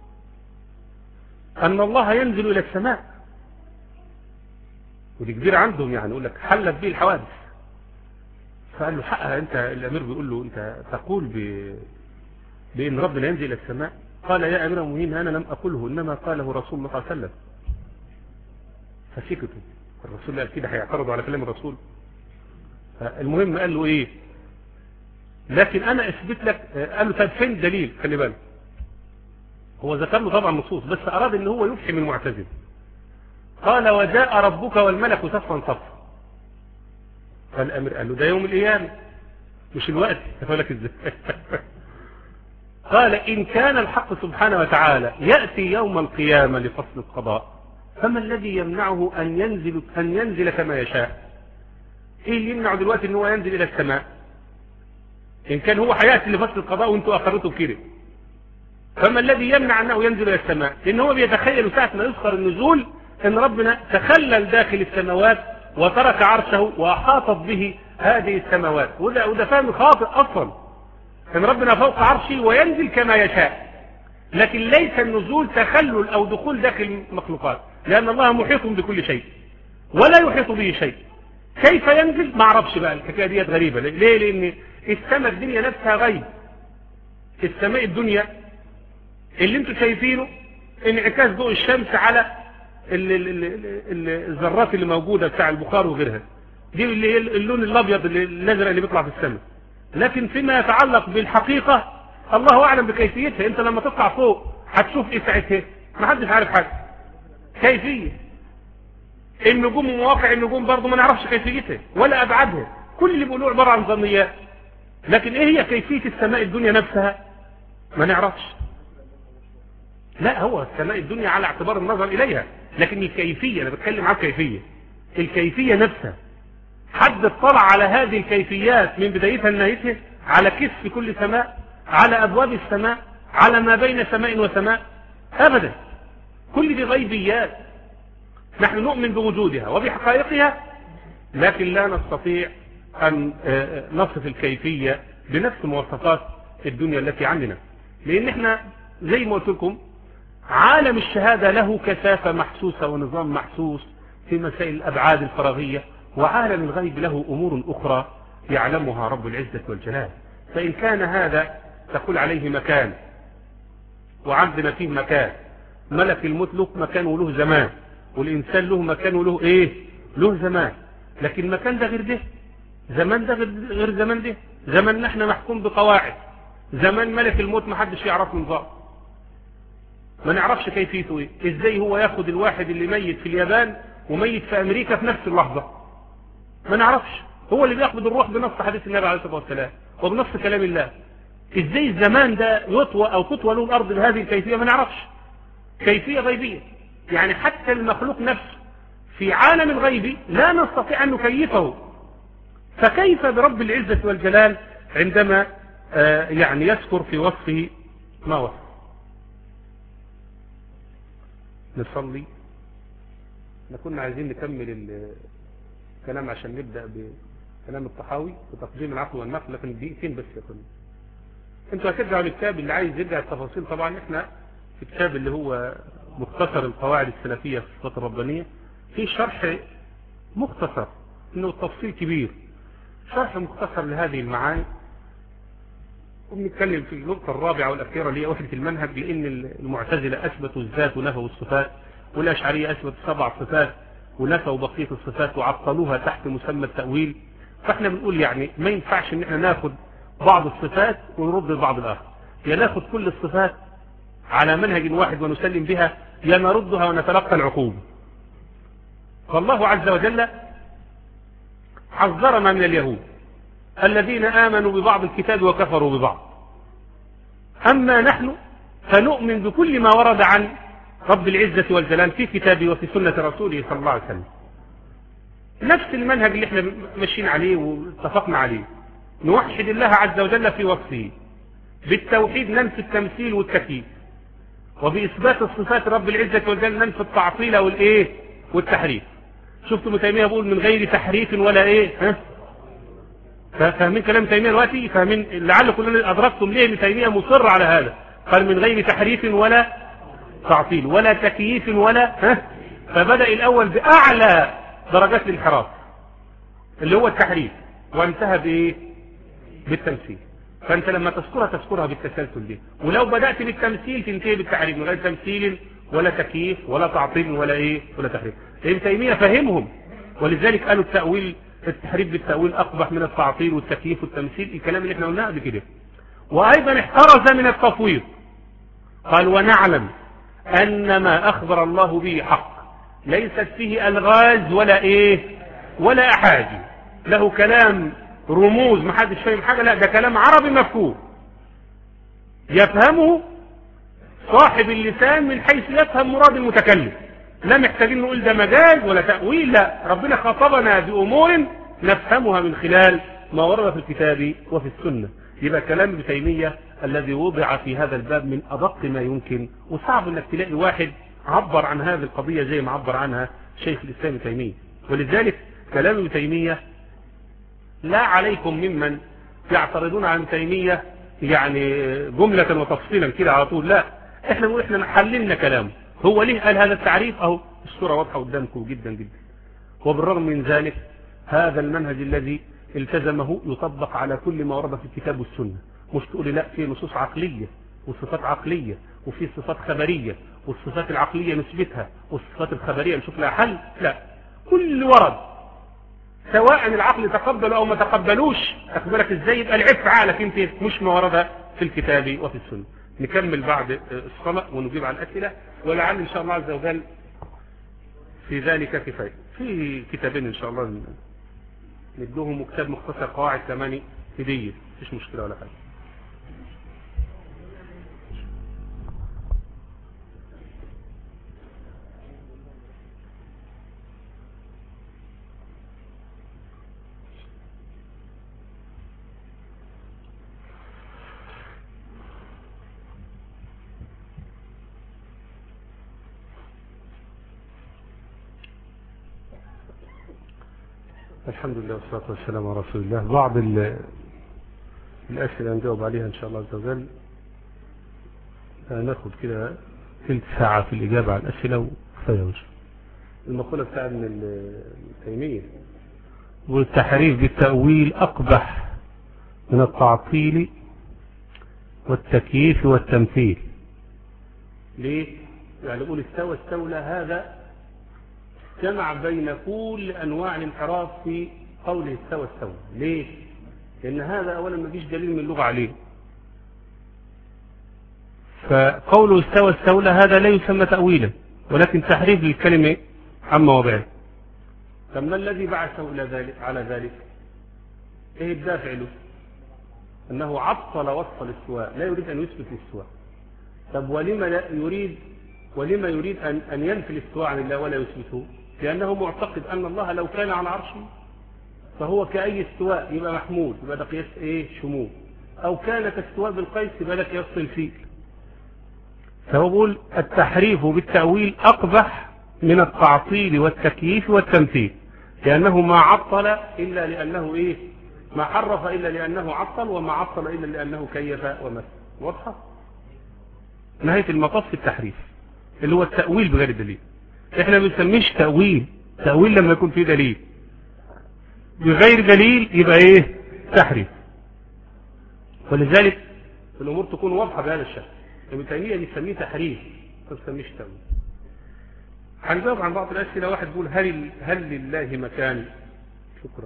S1: ان الله ينزل الى السماء، ودي كبير عندهم يعني، يقول لك حلت به الحوادث. فقال له حقها. انت الامير بيقول له انت تقول ب... بان ربنا ينزل الى السماء؟ قال يا امير المؤمنين انا لم اقله، انما قاله رسول الله صلى الله عليه وسلم. فسكتوا. الرسول قال كده هيعترضوا على كلام الرسول؟ المهم قال له ايه؟ لكن انا اثبت لك. قال له طب فين الدليل؟ خلي بالك هو ذكر له طبعا نصوص بس اراد ان هو يفحم المعتزله. قال وجاء ربك والملك صفا صفا. فالامير قال له ده يوم القيامه مش الوقت. قال لك ازاي؟ قال ان كان الحق سبحانه وتعالى ياتي يوم القيامه لفصل القضاء فما الذي يمنعه ان ينزل ان ينزل كما يشاء؟ ايه اللي يمنعه دلوقتي ان هو ينزل الى السماء ان كان هو هياتي لفصل القضاء وانتوا اخرتوا كده؟ فما الذي يمنع انه ينزل الى السماء؟ لان هو بيتخيل ساعه ما يذكر النزول ان ربنا تخلل داخل السماوات وترك عرشه واحاطت به هذه السماوات، وده وده فهم خاطئ اصلا. ان ربنا فوق عرشه وينزل كما يشاء، لكن ليس النزول تخلل او دخول داخل المخلوقات، لان الله محيط بكل شيء ولا يحيط به شيء. كيف ينزل؟ ما اعرفش بقى، الحكايه ديت غريبه. ليه؟ لان السماء الدنيا نفسها غيب. السماء الدنيا اللي انتم شايفينه انعكاس ضوء الشمس على الذرات اللي موجوده بتاع البخار وغيرها، دي اللي هي اللون الابيض الازرق اللي بيطلع في السماء. لكن فيما يتعلق بالحقيقه الله اعلم بكيفيتها. انت لما تطلع فوق هتشوف ايه ساعتها؟ ما حدش عارف حاجه. كيفيه النجوم ومواقع النجوم برضه ما نعرفش كيفيتها ولا ابعادها، كل اللي بيقولوه عباره عن ظنيات. لكن ايه هي كيفيه السماء الدنيا نفسها؟ ما نعرفش. لا، هو السماء الدنيا على اعتبار النظر اليها، لكن الكيفيه انا بتكلم عن الكيفيه. الكيفيه نفسها حد اطلع على هذه الكيفيات من بدايتها لنهايتها؟ على كسف كل سماء، على ابواب السماء، على ما بين سماء وسماء؟ ابدا. كل دي غيبيات نحن نؤمن بوجودها وبحقائقها، لكن لا نستطيع ان نصف الكيفيه بنفس مواصفات الدنيا التي عندنا، لان احنا زي ما قلت لكم عالم الشهاده له كثافه محسوسه ونظام محسوس في مسائل الابعاد الفراغيه، وعالم الغيب له امور اخرى يعلمها رب العزه والجلال. فان كان هذا تقول عليه مكان، وعندنا فيه مكان، ملك الموت له مكان وله زمان، والانسان له مكان وله ايه؟ له زمان. لكن مكان ده غير ده، زمان ده غير زمان ده. زمان نحن محكوم بقواعد، زمان ملك الموت ما حدش يعرف نظام، ما نعرفش كيفيته ايه. ازاي هو ياخد الواحد اللي ميت في اليابان وميت في امريكا في نفس اللحظه؟ ما نعرفش. هو اللي بياخد الروح بنص حديث النبي عليه الصلاه والسلام وبنص كلام الله. ازاي الزمان ده يطوى او تطوى له الارض بهذه الكيفيه؟ ما نعرفش. كيفيه غيبيه. يعني حتى المخلوق نفسه في عالم الغيب لا نستطيع ان نكيفه، فكيف برب العزه والجلال عندما آه يعني يذكر في وصفه ما وصف. نصلي. احنا كنا عايزين نكمل الكلام عشان نبدا بكلام الطحاوي وتقديم العقل والنقل، لكن دقيقتين بس يا كل. انتوا هترجعوا للكتاب اللي عايز يرجع التفاصيل. طبعا احنا في الكتاب اللي هو مختصر القواعد السلفيه في الصفات الربانيه في شرح مختصر، انه التفصيل كبير، شرح مختصر لهذه المعاني. وبنتكلم في النقطه الرابعه والاخيره اللي هي وحده المنهج، لان المعتزله اثبتوا الذات ونفوا الصفات، والاشعريه اثبتوا سبع صفات ونفوا بقيه الصفات وعطلوها تحت مسمى التاويل. فاحنا بنقول يعني ما ينفعش ان احنا ناخد بعض الصفات ونرد بعض الاخر، يا ناخد كل الصفات على منهج واحد ونسلم بها، يا نردها ونتلقى العقوبه. فالله عز وجل حذرنا من اليهود الذين آمنوا ببعض الكتاب وكفروا ببعض. أما نحن فنؤمن بكل ما ورد عن رب العزة والجلال في كتابه وفي سنة رسوله صلى الله عليه وسلم. نفس المنهج اللي احنا ماشيين عليه واتفقنا عليه، نوحد الله عز وجل في وصفه، بالتوحيد ننفي التمثيل والتكييف، وبإثبات الصفات رب العزة والجلال ننفي التعطيل والإيه والتحريف. شفتوا ابن تيمية بيقول من غير تحريف ولا إيه؟ ها؟ فاهمين كلام تيمية دلوقتي؟ فاهمين لعل كلنا أدركتم ليه ابن تيمية مصر على هذا. قال من غير تحريف ولا تعطيل ولا تكييف ولا ها؟ فبدأ الأول بأعلى درجات الانحراف اللي هو التحريف، وانتهى بايه؟ بالتمثيل. فانت لما تذكرها تذكرها بالتسلسل دي، ولو بدأت بالتمثيل تنتهي بالتحريف من غير تمثيل ولا تكييف ولا تعطيل ولا ايه ولا تحريف. ابن تيمية فهمهم، ولذلك قالوا التأويل التحريف بالتأويل أقبح من التعطيل والتكييف والتمثيل، الكلام اللي احنا قلناه قبل كده. وأيضا احترز من التفويض، قال ونعلم أن ما أخبر الله به حق ليست فيه ألغاز ولا إيه ولا أحاجي، له كلام رموز ما حدش فاهم حاجة، لا ده كلام عربي مفهوم يفهمه صاحب اللسان من حيث يفهم مراد المتكلم، لا محتاجين نقول ده مجاز ولا تأويل، لا ربنا خاطبنا بأمور نفهمها من خلال ما ورد في الكتاب وفي السنة. يبقى كلام ابن تيمية الذي وضع في هذا الباب من أدق ما يمكن، وصعب انك تلاقي واحد عبر عن هذه القضية زي ما عبر عنها شيخ الإسلام ابن تيمية. ولذلك كلام ابن تيمية لا عليكم ممن يعترضون عن تيمية يعني جملة وتفصيلا كده على طول، لا احنا نقول احنا حللنا كلامه، هو ليه قال هذا التعريف؟ اهو الصورة واضحة قدامكم جدا جدا. وبالرغم من ذلك هذا المنهج الذي التزمه يطبق على كل ما ورد في الكتاب والسنة، مش تقولي لا في نصوص عقلية وصفات عقلية وفي صفات خبرية والصفات العقلية نثبتها والصفات الخبرية نشوف لها حل، لا كل ورد سواء العقل تقبل او ما تقبلوش اخبرك ازاي، يبقى العيب في عقلك انت مش ما ورد في الكتاب وفي السنة. نكمل بعد الصلاة ونجيب عن الأسئلة، ولعل ان شاء الله عز وجل في ذلك كفاية. في كتابين ان شاء الله ندوهم، كتاب مختصر قواعد ثماني هدية مفيش مشكلة ولا حاجة. الحمد لله والصلاة والسلام على رسول الله. بعض الأسئلة نجاوب عليها إن شاء الله عز وجل، ناخد كده ثلث ساعة في الإجابة على الأسئلة وكفاية. المقولة بتاعت ابن تيمية والتحريف بالتأويل أقبح من التعطيل والتكييف والتمثيل. ليه؟ يعني يقول استوى استولى، هذا جمع بين كل أنواع الانحراف في قوله استوى استولى. ليه؟ لأن هذا أولا ما فيش دليل من اللغة عليه، فقوله استوى استولى هذا لا يسمى تأويلا ولكن تحريف للكلمة عن مواضعه. فما الذي بعثه إلى ذلك على ذلك؟ إيه الدافع له؟ أنه عطل وصف الاستواء، لا يريد أن يثبت الاستواء. طب ولما لا يريد ولما يريد أن أن ينفي الاستواء عن الله ولا يثبته؟ لأنه معتقد أن الله لو كان على عرشه فهو كأي استواء يبقى محمود، يبقى ده قياس ايه شمول، أو كان كاستواء بالقيس يبقى ده قياس الفيل. فهو بيقول التحريف بالتأويل أقبح من التعطيل والتكييف والتمثيل، لأنه ما عطل إلا لأنه إيه ما حرف إلا لأنه عطل، وما عطل إلا لأنه كيف ومثل. واضحة؟ نهاية المطاف في التحريف اللي هو التأويل بغير دليل. احنا ما بنسميش تأويل، تأويل لما يكون فيه دليل، بغير دليل يبقى ايه تحريف. ولذلك الامور تكون واضحه بهذا الشكل. ابن تيميه بيسميه تحريف ما بيسميش تأويل. هنجاوب عن بعض الاسئله. واحد بيقول هل هل لله مكان؟ شكرا.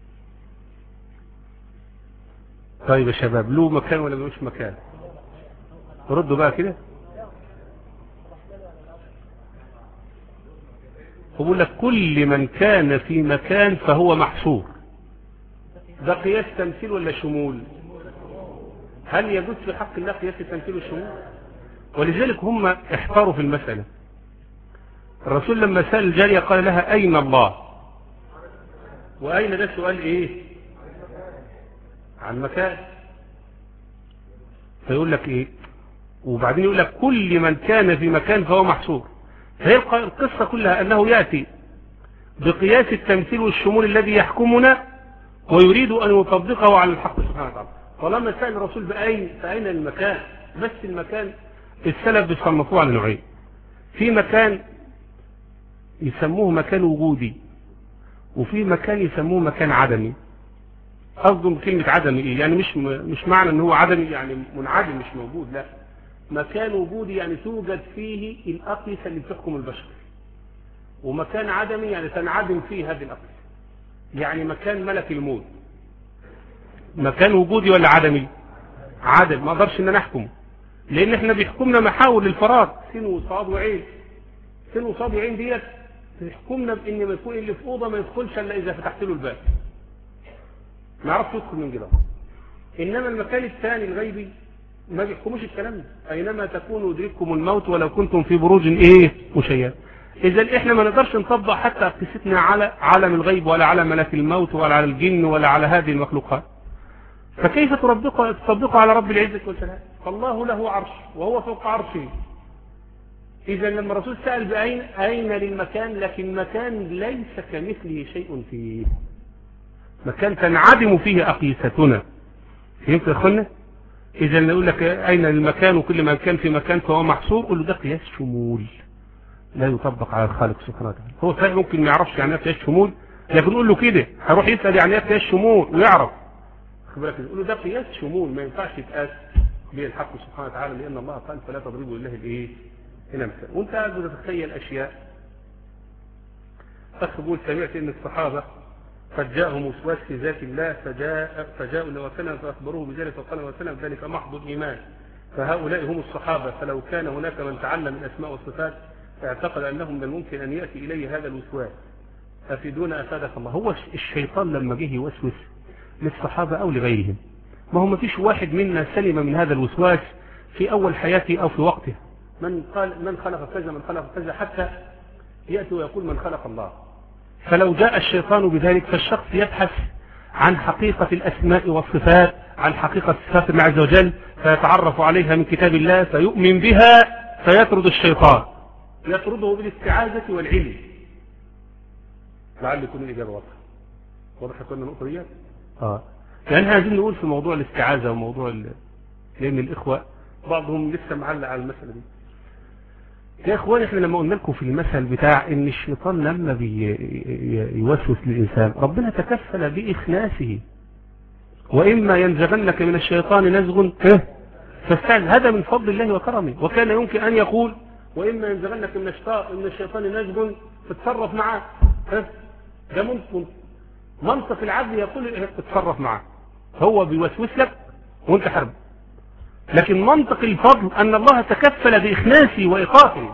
S1: طيب يا شباب، له مكان ولا ملوش مكان؟ ردوا بقى كده. بقول لك كل من كان في مكان فهو محصور. ده قياس تمثيل ولا شمول؟ هل يجوز في حق الله قياس التمثيل والشمول؟ ولذلك هم احتاروا في المسألة. الرسول لما سأل الجارية قال لها أين الله؟ وأين ده سؤال ايه عن مكان. فيقول لك ايه، وبعدين يقول لك كل من كان في مكان فهو محصور. هي القصة كلها أنه يأتي بقياس التمثيل والشمول الذي يحكمنا ويريد أن يطبقه على الحق سبحانه وتعالى. طالما سأل الرسول بأين فأين المكان؟ بس المكان السلف بيصنفوه على نوعين. في مكان يسموه مكان وجودي، وفي مكان يسموه مكان عدمي. قصده كلمة عدم ايه؟ يعني مش مش معنى ان هو عدم يعني منعدم مش موجود، لا، مكان وجودي يعني توجد فيه الأقيسة اللي بتحكم البشر، ومكان عدمي يعني تنعدم فيه هذه الأقيسة. يعني مكان ملك الموت مكان وجودي ولا عدمي؟ عدم، ما اقدرش ان انا احكمه، لان احنا بيحكمنا محاور للفراغ، سين وصاد وعين. سين وصاد وعين ديت تحكمنا بان ما يكون اللي في اوضه ما يدخلش الا اذا فتحت له الباب، ما يعرفش يدخل من جدار. انما المكان الثاني الغيبي ما بيحكموش الكلام ده، اينما تكونوا يدرككم الموت ولو كنتم في بروج ايه مشيدة. اذا احنا ما نقدرش نطبق حتى قصتنا على عالم الغيب ولا على ملك الموت ولا على الجن ولا على هذه المخلوقات. فكيف تطبقه تطبقه على رب العزة والجلال؟ فالله له عرش وهو فوق عرشه. اذا لما الرسول سأل بأين اين للمكان، لكن مكان ليس كمثله شيء فيه، مكان تنعدم فيه أقيستنا. فهمت يا اخوانا؟ اذا نقول لك اين المكان وكل ما كان في مكان فهو محصور، قل له ده قياس شمول لا يطبق على الخالق سبحانه وتعالى. هو صحيح ممكن ما يعرفش يعني ايه قياس شمول، لكن قول له كده هيروح يسال يعني ايه قياس شمول ويعرف. خد بالك، قول له ده قياس شمول ما ينفعش يتقاس به الحق سبحانه وتعالى، لان الله قال فلا تضربوا لله الايه الامثال. وانت قاعد بتتخيل اشياء. اخ بيقول سمعت ان الصحابه قد جاءهم وسواس في ذات الله فجاء فجاءوا لوثنا فاخبروه بذلك فقال وثنا ذلك محض الايمان، فهؤلاء هم الصحابه. فلو كان هناك من تعلم الاسماء والصفات اعتقد انه من الممكن ان ياتي اليه هذا الوسواس، افيدون افادك الله. هو الشيطان لما جه يوسوس للصحابه او لغيرهم، ما هو ما فيش واحد منا سلم من هذا الوسواس في اول حياته او في وقته. من قال من خلق كذا من خلق كذا، حتى ياتي ويقول من خلق الله. فلو جاء الشيطان بذلك فالشخص يبحث عن حقيقة الأسماء والصفات، عن حقيقة صفات الله عز وجل، فيتعرف عليها من كتاب الله فيؤمن بها، فيطرد الشيطان، يطرده بالاستعاذة والعلم. لعل يكون الإجابة واضحة. واضح كنا النقطة دي؟ اه لأن عايزين نقول في موضوع الاستعاذة وموضوع ال... لأن الإخوة بعضهم لسه معلق على المسألة دي. يا اخوان احنا لما قلنا لكم في المثل بتاع ان الشيطان لما بيوسوس للانسان ربنا تكفل باخلاصه، واما ينزغنك من الشيطان نزغ فاستعذ، هذا من فضل الله وكرمه. وكان يمكن ان يقول واما ينزغنك من من الشيطان نزغ فتصرف معاه، ده ممكن منطق العبد يقول تتصرف معاه، هو بيوسوس لك وانت حرب. لكن منطق الفضل أن الله تكفل بإخلاصه وإيقافه.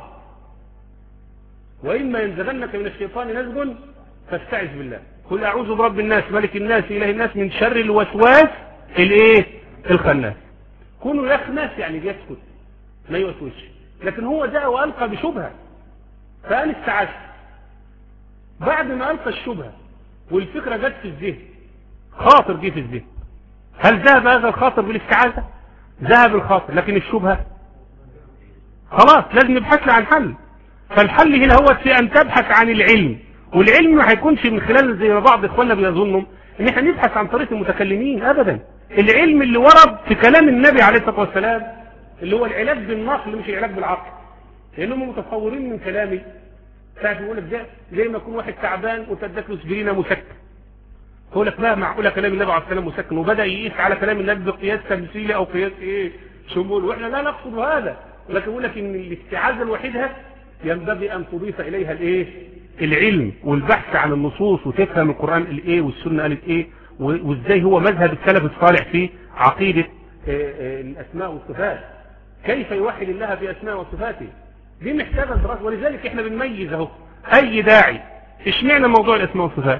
S1: وإما ينزغنك من الشيطان نزغ فاستعذ بالله، قل أعوذ برب الناس ملك الناس إله الناس من شر الوسواس الإيه الخناس. كونه يخنس يعني يسكت ما يوسوسش، لكن هو جاء وألقى بشبهة فأنا استعذت. بعد ما ألقى الشبهة والفكرة جت في الذهن، خاطر جه في الذهن، هل ذهب هذا الخاطر بالاستعاذة؟ ذهب الخاطر، لكن الشبهة خلاص لازم نبحث عن حل. فالحل هنا هو في ان تبحث عن العلم، والعلم ما هيكونش من خلال زي ما بعض اخواننا بيظنوا ان احنا نبحث عن طريق المتكلمين ابدا. العلم اللي ورد في كلام النبي عليه الصلاه والسلام اللي هو العلاج بالنقل مش العلاج بالعقل، لانهم متصورين من كلامي ساعه يقول لك ده زي ما يكون واحد تعبان وتدك له اسبرينه مسكن، يقول لك لا معقوله كلام النبي عليه الصلاه والسلام مسكن، وبدا يقيس على كلام النبي بقياس تمثيلي او قياس ايه شمول، واحنا لا نقصد هذا، ولكن يقول لك ان الاستعاذه الوحيده ينبغي ان تضيف اليها الايه العلم والبحث عن النصوص وتفهم القران الايه والسنه قالت ايه، وازاي هو مذهب السلف الصالح في عقيده الاسماء والصفات، كيف يوحد الله باسماء وصفاته. دي محتاجه دراسه، ولذلك احنا بنميز اهو اي داعي اشمعنى موضوع الاسماء والصفات.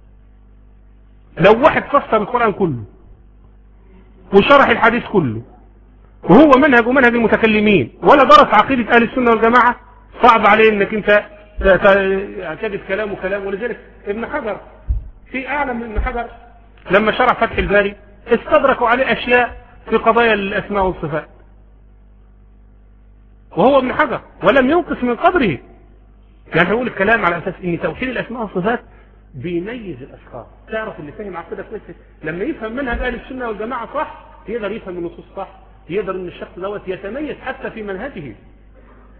S1: لو واحد فسر القرآن كله وشرح الحديث كله وهو منهج ومنهج المتكلمين ولا درس عقيدة أهل السنة والجماعة، صعب عليه انك انت تجد كلامه كلام. ولذلك ابن حجر في اعلم من ابن حجر لما شرح فتح الباري استدركوا عليه اشياء في قضايا الاسماء والصفات، وهو ابن حجر ولم ينقص من قدره. يعني يقول الكلام على اساس ان توحيد الاسماء والصفات بيميز الاشخاص. تعرف اللي فاهم عقيده كويسه لما يفهم منهج اهل السنه والجماعه صح يقدر يفهم النصوص صح، يقدر ان الشخص دوت يتميز حتى في منهجه،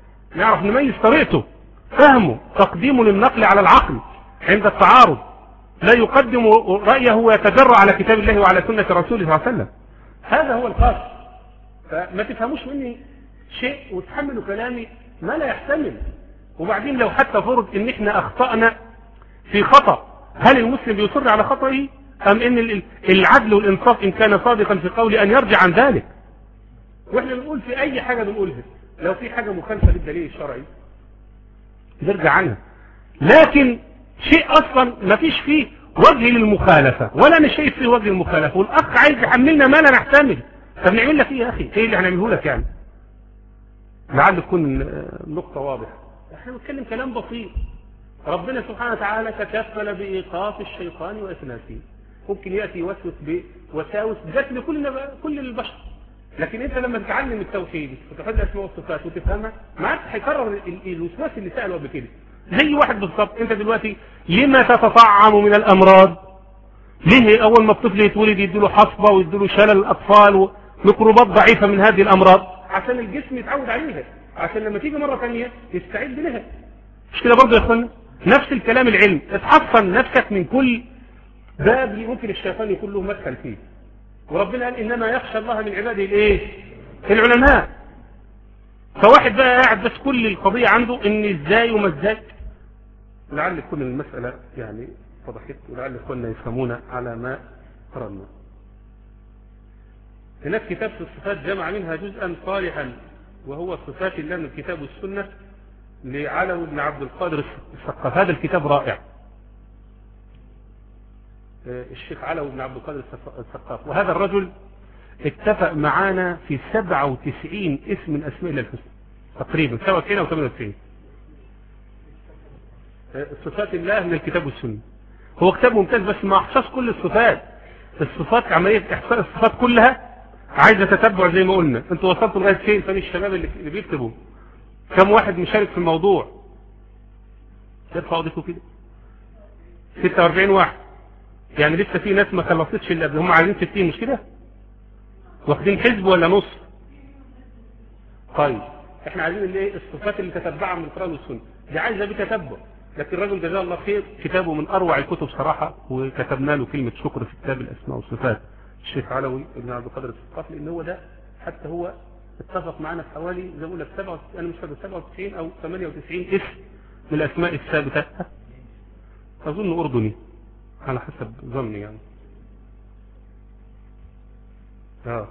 S1: نعرف نميز طريقته، فهمه، تقديمه للنقل على العقل عند التعارض، لا يقدم رأيه ويتجرأ على كتاب الله وعلى سنة رسوله صلى الله عليه وسلم. هذا هو القاسي. فما تفهموش مني شيء وتحملوا كلامي ما لا يحتمل. وبعدين لو حتى فرض ان احنا اخطأنا في خطأ، هل المسلم بيصر على خطئه ام ان العدل والانصاف ان كان صادقا في قوله ان يرجع عن ذلك؟ واحنا بنقول في اي حاجة بنقولها لو في حاجة مخالفة للدليل الشرعي نرجع عنها، لكن شيء اصلا ما فيش فيه وجه للمخالفة ولا انا شايف فيه وجه للمخالفة، والاخ عايز يحملنا ما لا نحتمل. طب نعمل لك ايه يا اخي؟ ايه اللي هنعمله لك يعني؟ لعل تكون النقطة واضحة. احنا بنتكلم كلام بسيط. ربنا سبحانه وتعالى تكفل بإيقاف الشيطان وإثناسه. ممكن يأتي يوسوس بوساوس جات لكل كل البشر، لكن انت لما تتعلم التوحيد وتحط الاسماء والصفات وتفهمها ما عادش هيكرر الوسواس اللي سأله قبل كده. زي واحد بالظبط، انت دلوقتي لما تتطعم من الامراض؟ ليه اول ما الطفل يتولد يديله حصبة ويديله شلل الاطفال وميكروبات ضعيفة من هذه الامراض؟ عشان الجسم يتعود عليها، عشان لما تيجي مرة ثانية يستعد لها. مش كده برضه يا اخوانا؟ نفس الكلام العلم، اتحصن نفسك من كل باب ممكن الشيطان يكون له مدخل فيه. وربنا قال انما يخشى الله من عباده الايه؟ العلماء. فواحد بقى قاعد بس كل القضية عنده ان ازاي وما ازاي. لعل تكون المسألة يعني وضحت، ولعل اخواننا يفهمون على ما قررنا. هناك كتاب في الصفات جمع منها جزءا صالحا وهو صفات الله من الكتاب والسنة لعلوي بن عبد القادر الثقاف. هذا الكتاب رائع. الشيخ علوي بن عبد القادر الثقاف، وهذا الرجل اتفق معانا في سبعة وتسعين اسم من اسماء الله الحسنى تقريبا، سبعة وتسعين او ثمانية وتسعين صفات الله من الكتاب والسنة. هو كتاب ممتاز بس ما احصاش كل الصفات. الصفات عملية احصاء الصفات كلها عايزة تتبع زي ما قلنا. انتوا وصلتوا لغاية فين؟ فين الشباب اللي بيكتبوا؟ كم واحد مشارك في الموضوع؟ ترفعوا ايديكم كده. ستة وأربعين واحد. يعني لسه في ناس ما خلصتش اللي قبل، هم عايزين ستين مش كده؟ واخدين حزب ولا نص؟ طيب احنا عايزين الايه؟ الصفات اللي تتبعها من القرآن والسنة دي عايزة بتتبع. لكن الرجل جزاه الله خير كتابه من اروع الكتب صراحة، وكتبنا له كلمة شكر في كتاب الاسماء والصفات الشيخ علوي بن عبد القادر الثقاف، لان هو ده حتى هو اتفق معنا في حوالي زي ما بقول لك سبعة انا مش فاكر سبعة وتسعين او ثمانية وتسعين اسم من الاسماء الثابتة، اظن اردني على حسب ظني يعني. اه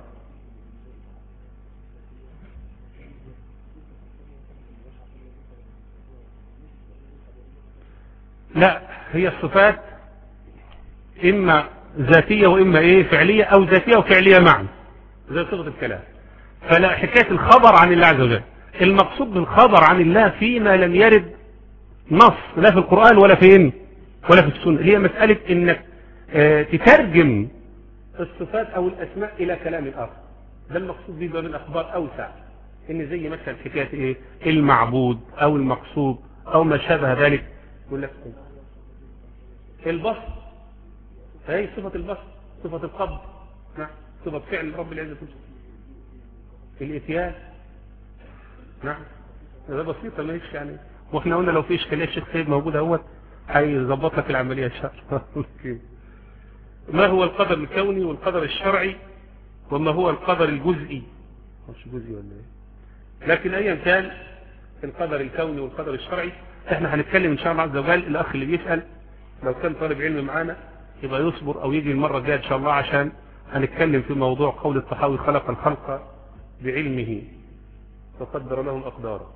S1: لا، هي الصفات اما ذاتية واما ايه فعلية، او ذاتية وفعلية معا زي صيغة الكلام. فلا حكاية الخبر عن الله عز وجل، المقصود بالخبر عن الله فيما لم يرد نص لا في القرآن ولا فين ولا في السنة. هي مسألة انك اه تترجم الصفات او الاسماء الى كلام اخر. ده المقصود به من الاخبار اوسع، ان زي مثلا حكاية ايه المعبود او المقصود او ما شابه ذلك. يقول لك البسط، هي صفة البسط، صفة القبض، نعم، صفة فعل رب العزة والجلال. الاتيان، نعم، ده بسيطة ماشي يعني. واحنا قلنا لو في اشكالية الشيخ سيد موجود اهوت هيظبط لك العملية ان شاء الله. ما هو القدر الكوني والقدر الشرعي وما هو القدر الجزئي؟ مش جزئي ولا ايه؟ لكن ايا كان القدر الكوني والقدر الشرعي احنا هنتكلم ان شاء الله عز وجل. الاخ اللي بيسأل لو كان طالب علم معانا يبقى يصبر او يجي المرة الجاية ان شاء الله، عشان هنتكلم في موضوع قول الطحاوي خلق الخلق بعلمه وقدر لهم اقداره.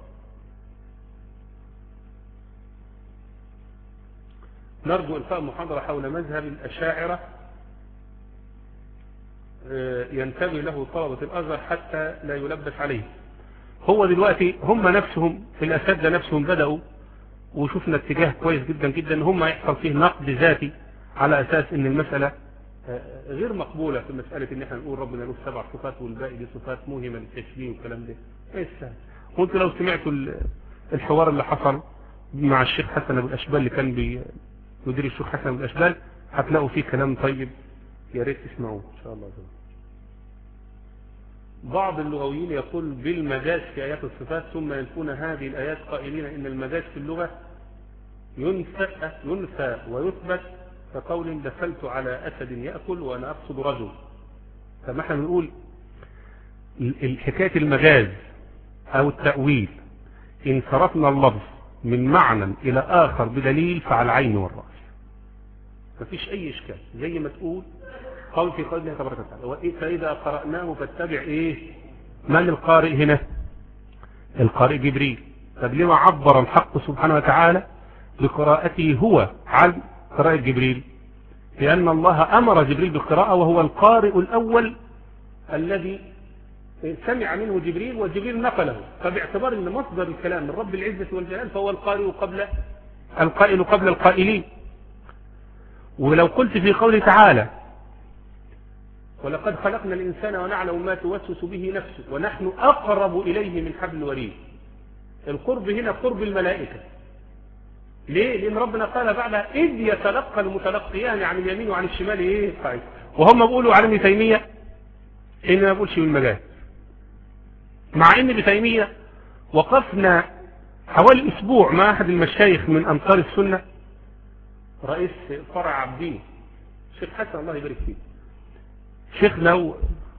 S1: نرجو إلقاء محاضرة حول مذهب الأشاعرة ينتبه له طلبة الأزهر حتى لا يلبس عليه. هو دلوقتي هم نفسهم في الأساتذة نفسهم بدأوا، وشفنا اتجاه كويس جدا جدا، هم يحصل فيه نقد ذاتي على أساس ان المسألة غير مقبولة في مسألة ان احنا نقول ربنا له سبع صفات والباقي دي صفات موهمة للتشبيه والكلام ده. ايه السهل؟ وانت لو سمعتوا الحوار اللي حصل مع الشيخ حسن ابو الاشبال اللي كان بي مدير الشيخ حسن ابو الاشبال هتلاقوا فيه كلام طيب، يا ريت تسمعوه ان شاء الله. بعض اللغويين يقول بالمجاز في آيات الصفات ثم ينفون هذه الآيات قائلين إن المجاز في اللغة ينفى, ينفى ويثبت كقول دخلت على أسد يأكل وأنا أقصد رجل. فما احنا بنقول الحكاية المجاز أو التأويل إن صرفنا اللفظ من معنى إلى آخر بدليل فعلى العين والرأس، مفيش أي إشكال. زي ما تقول قول في قوله تبارك وتعالى فإذا قرأناه فاتبع إيه؟ من القارئ هنا؟ القارئ جبريل. طب لما عبر الحق سبحانه وتعالى بقراءته هو عن قراءة جبريل؟ لأن الله أمر جبريل بالقراءة وهو القارئ الأول الذي سمع منه جبريل وجبريل نقله. فباعتبار أن مصدر الكلام من رب العزة والجلال فهو القارئ قبل القائل قبل القائلين. ولو قلت في قوله تعالى ولقد خلقنا الإنسان ونعلم ما توسوس به نفسه ونحن أقرب إليه من حبل الوريد، القرب هنا قرب الملائكة. ليه؟ لأن ربنا قال بعدها إذ يتلقى المتلقيان عن اليمين وعن الشمال إيه قاعد. وهم بيقولوا على ابن تيمية إن ما بقولش بالمجاز، مع إن ابن تيمية وقفنا حوالي أسبوع مع أحد المشايخ من أنصار السنة رئيس فرع عبدين الشيخ حسن الله يبارك فيه، شيخنا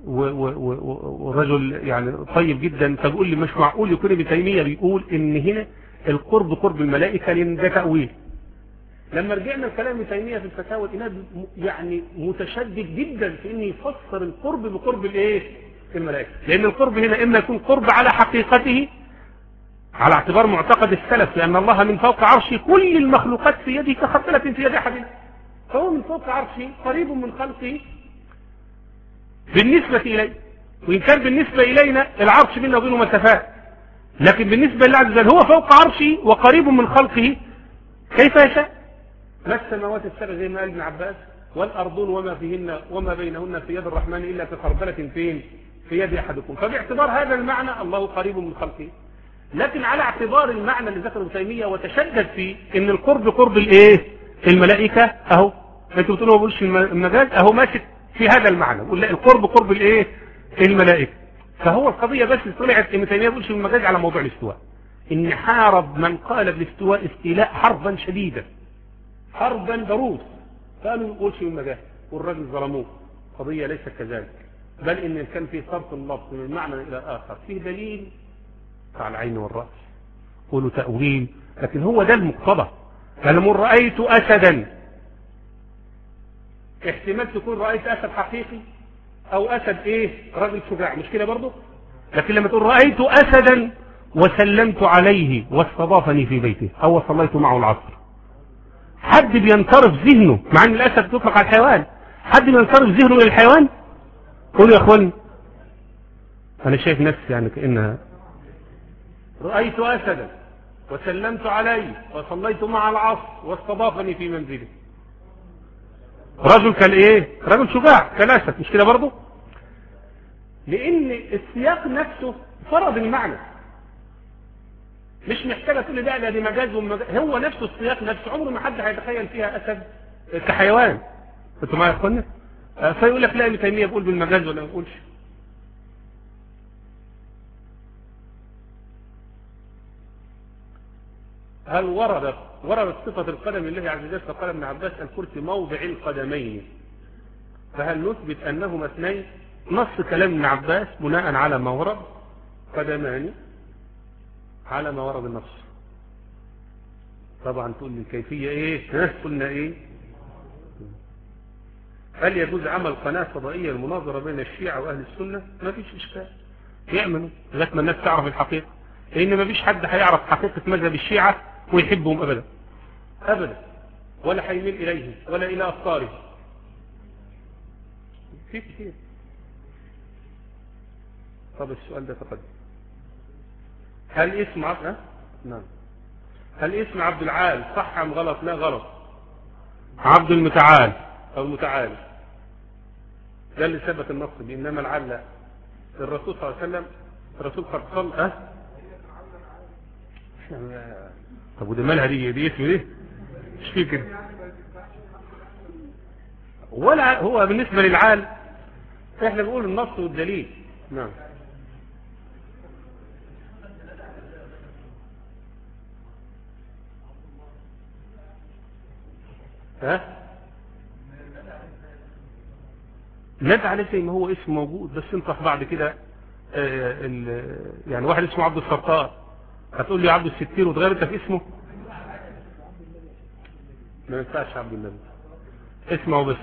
S1: ورجل يعني طيب جدا. فبقول لي مش معقول يكون ابن تيمية بيقول إن هنا القرب قرب الملائكة لأن ده تأويل. لما رجعنا الكلام ابن تيمية في الفتاوى الإناد يعني متشدد جدا في إنه يفسر القرب بقرب الإيه؟ الملائكة، لأن القرب هنا إما يكون قرب على حقيقته على اعتبار معتقد السلف لأن الله من فوق عرشه كل المخلوقات في يده كخردلة في يد أحد، فهو من فوق عرشه قريب من خلقه بالنسبة إليه. وإن كان بالنسبة إلينا العرش بيننا وبينه مسافات، لكن بالنسبة لله عز وجل هو فوق عرشه وقريب من خلقه كيف يشاء. ما السماوات السبع زي ما قال ابن عباس والأرضون وما فيهن وما بينهن في يد الرحمن إلا كخردلة فين؟ في يد أحدكم. فباعتبار هذا المعنى الله قريب من خلقه. لكن على اعتبار المعنى اللي ذكره ابن تيمية وتشدد فيه ان القرب قرب الايه؟ الملائكة. اهو انتوا بتقولوا ما بقولش المجاز، اهو ماشي في هذا المعنى، بقول لا القرب قرب الايه؟ الملائكة. فهو القضية بس طلعت ابن تيمية بقولش المجاز على موضوع الاستواء، ان حارب من قال بالاستواء استيلاء حربا شديدا حربا ضروس، قالوا ما بقولش المجاز والراجل ظلموه. قضية ليست كذلك، بل ان كان في صرف اللفظ من معنى الى اخر فيه دليل على العين والرأس، قولوا تأويل، لكن هو ده المقتضى. فلما رأيت أسدا احتمال تكون رأيت أسد حقيقي أو أسد إيه رجل شجاع، مش كده برضه؟ لكن لما تقول رأيت أسدا وسلمت عليه واستضافني في بيته أو صليت معه العصر، حد بينصرف ذهنه مع أن الأسد تطلق على الحيوان، حد بينصرف ذهنه للحيوان؟ قولوا يا أخوان. أنا شايف نفسي يعني كأنها رأيت أسدا وسلمت عليه وصليت مع العصر واستضافني في منزله. رجل كالإيه؟ رجل شجاع كالأسد، مش كده برضه؟ لأن السياق نفسه فرض المعنى، مش محتاجة تقول لي ده ده دي مجاز ومجاز. هو نفسه السياق نفسه عمره ما حد هيتخيل فيها أسد كحيوان. انتوا معايا يا اخوانا؟ فيقول لك لا ابن تيمية بيقول بالمجاز ولا ما بيقولش. هل وردت وردت صفة القدم لله عز وجل؟ فقال ابن عباس الكرسي موضع القدمين، فهل نثبت أنهما اثنين؟ نص كلام ابن عباس بناء على ما ورد قدمان على ما ورد النص. طبعا تقول لي الكيفية ايه؟ ها قلنا ايه؟ هل يجوز عمل قناة فضائية المناظرة بين الشيعة وأهل السنة؟ ما فيش إشكال، يعملوا لغاية ما الناس تعرف الحقيقة، لأن ما فيش حد هيعرف حقيقة مذهب الشيعة ويحبهم أبدا أبدا، ولا هيميل إليهم ولا إلى أفكارهم. في كثير. طب السؤال ده تقدم، هل اسم عبد أه؟ نعم هل اسم عبد العال صح أم غلط؟ لا غلط، عبد المتعال أو المتعال ده اللي ثبت النص به، إنما العال لا. الرسول صلى الله عليه وسلم الرسول قد صلى أه؟ طب وده مالها دي دي اسمه ايه؟ مش فيه كده ولا هو بالنسبة للعال احنا بنقول النص والدليل. نعم ها نادى عليه زي ما هو اسم موجود، بس انت بعد كده يعني واحد اسمه عبد الستار هتقول لي عبد الستير وتغير انت في اسمه؟ ما ينفعش عبد النبي، اسمه بس.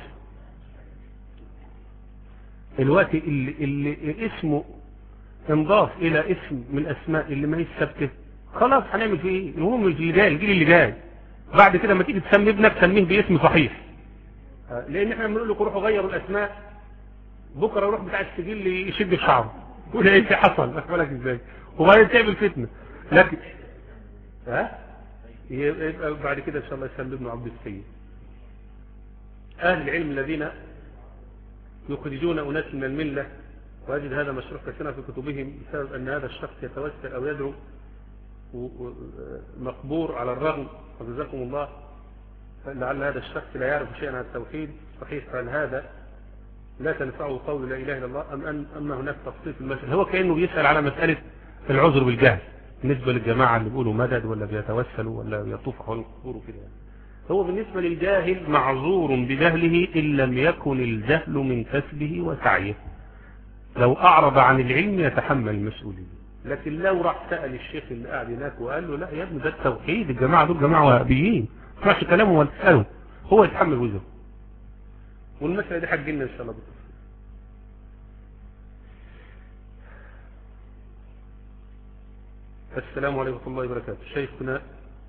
S1: الوقت اللي, اللي اسمه انضاف الى اسم من الاسماء اللي ما هي ثابته، خلاص هنعمل فيه ايه؟ المهم اللي جاي الجيل اللي جاي بعد كده ما تيجي تسمي ابنك سميه باسم صحيح، لان احنا بنقول لكم روحوا غيروا الاسماء، بكره يروح بتاع السجل يشد في شعره يقول ايه اللي حصل بالك ازاي، وبعدين تعمل فتنه. لكن ها يبقى بعد كده ان شاء الله يسمي ابنه عبد السيد. اهل العلم الذين يخرجون اناس من المله، واجد هذا مشروع كثيرا في كتبهم، بسبب ان هذا الشخص يتوسل او يدعو مقبور على الرغم، وجزاكم الله، لعل هذا الشخص لا يعرف شيئا عن التوحيد. صحيح، فهل هذا لا تنفعه قول لا اله الا الله ام ان اما هناك تفصيل في المسألة؟ هو كانه بيسال على مساله العذر بالجهل بالنسبه للجماعه اللي بيقولوا مدد ولا بيتوسلوا ولا بيطوفوا حول القبور وكده. هو بالنسبه للجاهل معذور بجهله ان لم يكن الجهل من كسبه وسعيه. لو اعرض عن العلم يتحمل المسؤوليه، لكن لو راح سال الشيخ اللي قاعد هناك وقال له لا يا ابني ده التوحيد، الجماعه دول جماعه وهابيين ما تسمعش كلامه ولا تساله، هو يتحمل وزره. والمسألة دي حجينا ان شاء الله بالتفصيل. السلام عليكم ورحمة الله وبركاته. شيخنا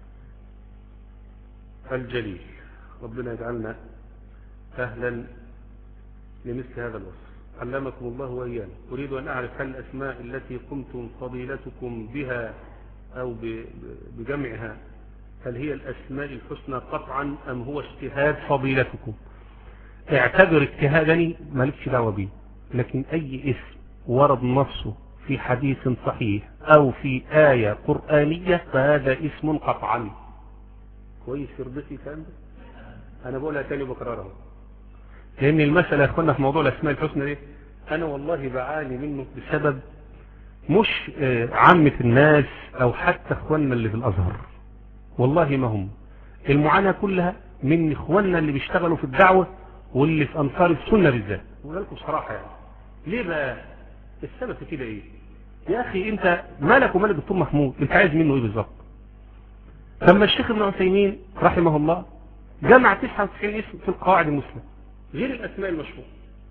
S1: الجليل، ربنا يجعلنا اهلا لمثل هذا الوصف، علمكم الله وايانا. اريد ان اعرف هل الاسماء التي قمتم فضيلتكم بها او بجمعها هل هي الاسماء الحسنى قطعا ام هو اجتهاد فضيلتكم؟ اعتبر اجتهادني مالكش دعوه بيه، لكن اي اسم ورد نصه في حديث صحيح او في آية قرآنية فهذا اسم قطعا. كويس يرضيكي كلام ده؟ انا بقولها تاني بكررها، لان المسألة يا اخوانا في موضوع الاسماء الحسنى دي انا والله بعاني منه بسبب مش عامة الناس او حتى اخواننا اللي في الازهر، والله ما هم، المعاناة كلها من اخواننا اللي بيشتغلوا في الدعوة واللي في انصار السنة بالذات. وقال لكم صراحة يعني ليه بقى السبب في كده ايه؟ يا اخي انت مالك ومال الدكتور محمود، انت عايز منه ايه بالظبط؟ لما الشيخ ابن عثيمين رحمه الله جمع تسعة وتسعين اسم في القواعد المسلمة غير الاسماء المشهورة،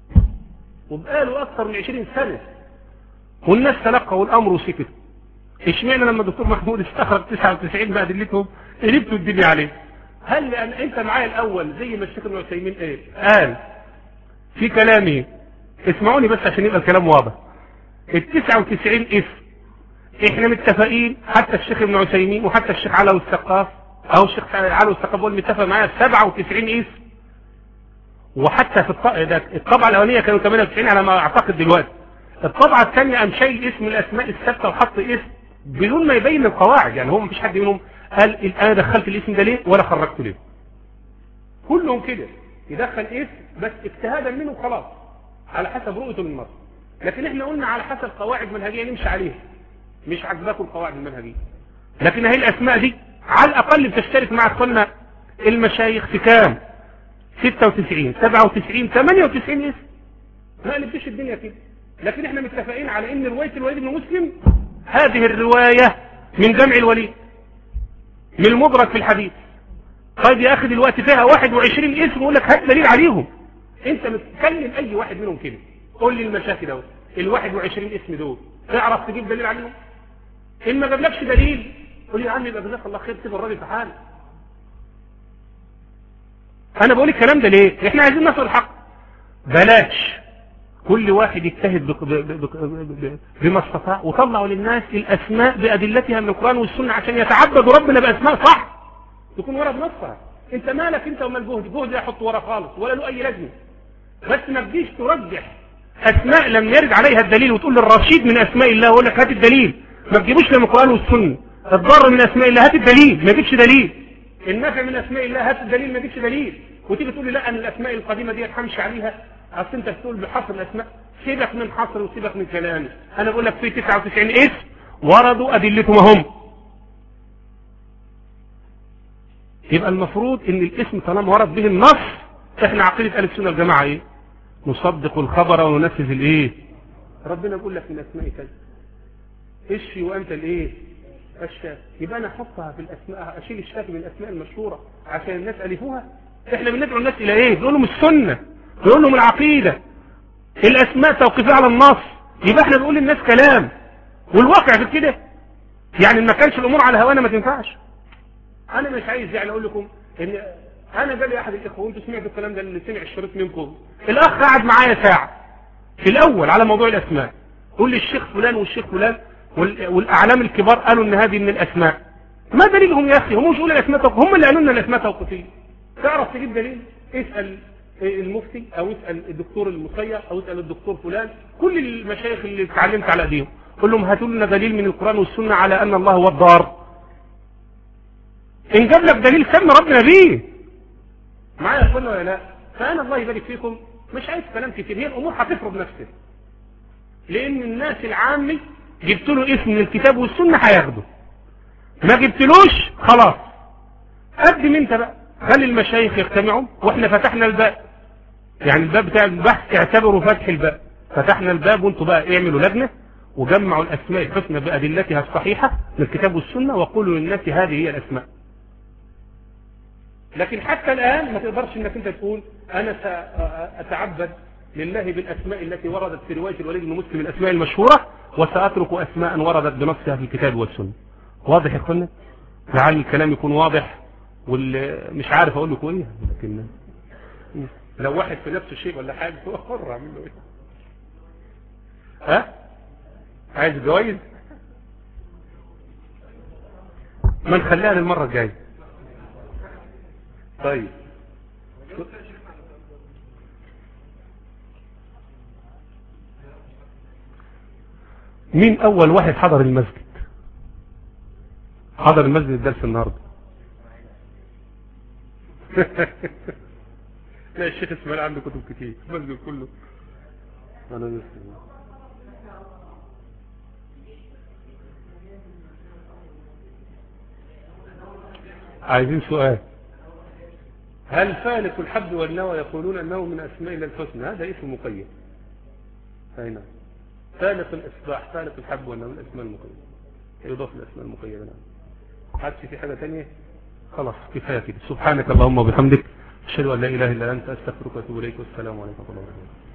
S1: وبقاله اكثر من عشرين سنة والناس تلقوا الامر وسكتوا. اشمعنى لما الدكتور محمود استخرج تسعة وتسعين بأدلتهم قلبتوا الدنيا عليه؟ هل لان انت معايا الاول زي ما الشيخ ابن عثيمين ايه قال في كلامه؟ اسمعوني بس عشان يبقى الكلام واضح. التسعة وتسعين اسم احنا متفقين، حتى الشيخ ابن عثيمين وحتى الشيخ علوي الثقاف او الشيخ علوي الثقاف هو متفق معايا سبعة وتسعين اسم، وحتى في الطبعة الاولانية كانوا ثمانية وتسعين على ما اعتقد دلوقتي. الطبعة الثانية قام شايل اسم الاسماء الثابتة وحط اسم بدون ما يبين القواعد، يعني هو مفيش حد منهم قال انا دخلت الاسم ده ليه ولا خرجته ليه، كلهم كده يدخل اسم بس اجتهادا منه خلاص على حسب رؤيته للنص. لكن احنا قلنا على حسب قواعد منهجيه نمشي عليها، مش عجباكم القواعد المنهجيه، لكن هي الاسماء دي على الاقل بتشترك مع اخواننا المشايخ في كام؟ ستة وتسعين سبعة وتسعين ثمانية وتسعين اسم، ما قلبتش الدنيا كده. لكن احنا متفقين على ان روايه الوليد بن مسلم هذه الروايه من جمع الوليد من المدرك في الحديث. طيب يا اخي دلوقتي فيها واحد وعشرين اسم ويقول لك هات دليل عليهم، انت متكلم اي واحد منهم كده قول لي المشاكل دول ال واحد وعشرين اسم دول تعرف تجيب دليل عليهم؟ ان ما جابلكش دليل قول لي يا عم يبقى جزاك الله خير سيب الراجل في حاله. انا بقول الكلام ده ليه؟ احنا عايزين نصل الحق، بلاش كل واحد يجتهد بما استطاع وطلعوا للناس الاسماء بادلتها من القران والسنه عشان يتعبدوا ربنا باسماء صح تكون ورا بنصها. انت مالك انت ومال جهد جهد لا يحط ورا خالص ولا له اي لازمه، بس ما تجيش ترجح اسماء لم يرد عليها الدليل وتقول للرشيد من اسماء الله ويقول لك هات الدليل، ما تجيبوش من القران والسنه. الضر من اسماء الله هات الدليل، ما يجيبش دليل. النفع من اسماء الله هات الدليل، ما يجيبش دليل. وتيجي تقول لي لا ان الاسماء القديمه دي همشي عليها، اصل انت بتقول بحصر الاسماء. سيبك من حصر وسيبك من كلامي، انا بقول لك في تسعة وتسعين اسم وردوا ادلتهم هم. يبقى المفروض ان الاسم طالما ورد به النص، احنا عقيده اهل السنه والجماعه ايه؟ نصدق الخبر وننفذ الايه. ربنا بيقول لك من اسماء كذا اشفي وانت الايه الشافي. يبقى انا احطها في الاسماء، اشيل الشافي من الاسماء المشهوره عشان الناس الفوها. احنا بندعو الناس الى ايه؟ نقول لهم السنه، نقول لهم العقيده، الاسماء توقيفيه على النص. يبقى احنا بنقول للناس كلام والواقع في كده. يعني ما كانش الامور على هوانا ما تنفعش. انا مش عايز يعني اقول لكم ان انا جالي احد الاخوه وانتوا سمعتوا الكلام ده اللي سمع الشريط منكم، الاخ قعد معايا ساعه في الاول على موضوع الاسماء، قول لي الشيخ فلان والشيخ فلان والاعلام الكبار قالوا ان هذه من الاسماء. ما دليلهم يا اخي؟ هم مش يقولوا الاسماء توقيفيه، هم اللي قالوا لنا الاسماء توقيفيه. تعرف تجيب دليل؟ اسال المفتي او اسال الدكتور المصير او اسال الدكتور فلان، كل المشايخ اللي اتعلمت على ايديهم، قول لهم هاتوا لنا دليل من القران والسنه على ان الله هو الضار. ان جاب لك دليل سمى ربنا بيه. معايا يا اخوانا ولا لا؟ فانا الله يبارك فيكم مش عايز كلام كتير، هي الامور هتفرض نفسها. لان الناس العامي جبت له اسم من الكتاب والسنه هياخده، ما جبتلوش خلاص قدم انت بقى، خلي المشايخ يجتمعوا واحنا فتحنا الباب. يعني الباب بتاع البحث اعتبروا فتح الباب، فتحنا الباب وانتوا بقى اعملوا لجنه وجمعوا الاسماء الحسنى بادلتها الصحيحه من الكتاب والسنه وقولوا للناس هذه هي الاسماء. لكن حتى الآن ما تقدرش انك انت تقول انا سأتعبد لله بالاسماء التي وردت في رواية الوليد بن مسلم الاسماء المشهورة وسأترك اسماء وردت بنصها في الكتاب والسنة. واضح يا اخوانا؟ لعل الكلام يكون واضح، واللي مش عارف اقول لكم ايه، لكن لو واحد في نفسه شيء ولا حاجة هو حر اعمل له ايه. ها؟ عايز جوائز؟ ما نخليها للمرة الجاية. طيب مين اول واحد حضر المسجد؟ حضر المسجد الدرس النهارده؟ لا الشيخ اسماعيل عنده كتب كتير، المسجد كله انا لسه. عايزين سؤال. هل فالق الحب والنوى يقولون انه من اسماء الله الحسنى؟ هذا اسم مقيد. هنا فالق الاصباح، فالق الحب والنوى من الاسماء المقيده، يضاف الاسماء المقيده. نعم. حدش في حاجه ثانيه؟ خلاص كفايه كده. سبحانك اللهم وبحمدك اشهد ان لا اله الا انت استغفرك واتوب اليك، والسلام عليكم ورحمه الله وبركاته.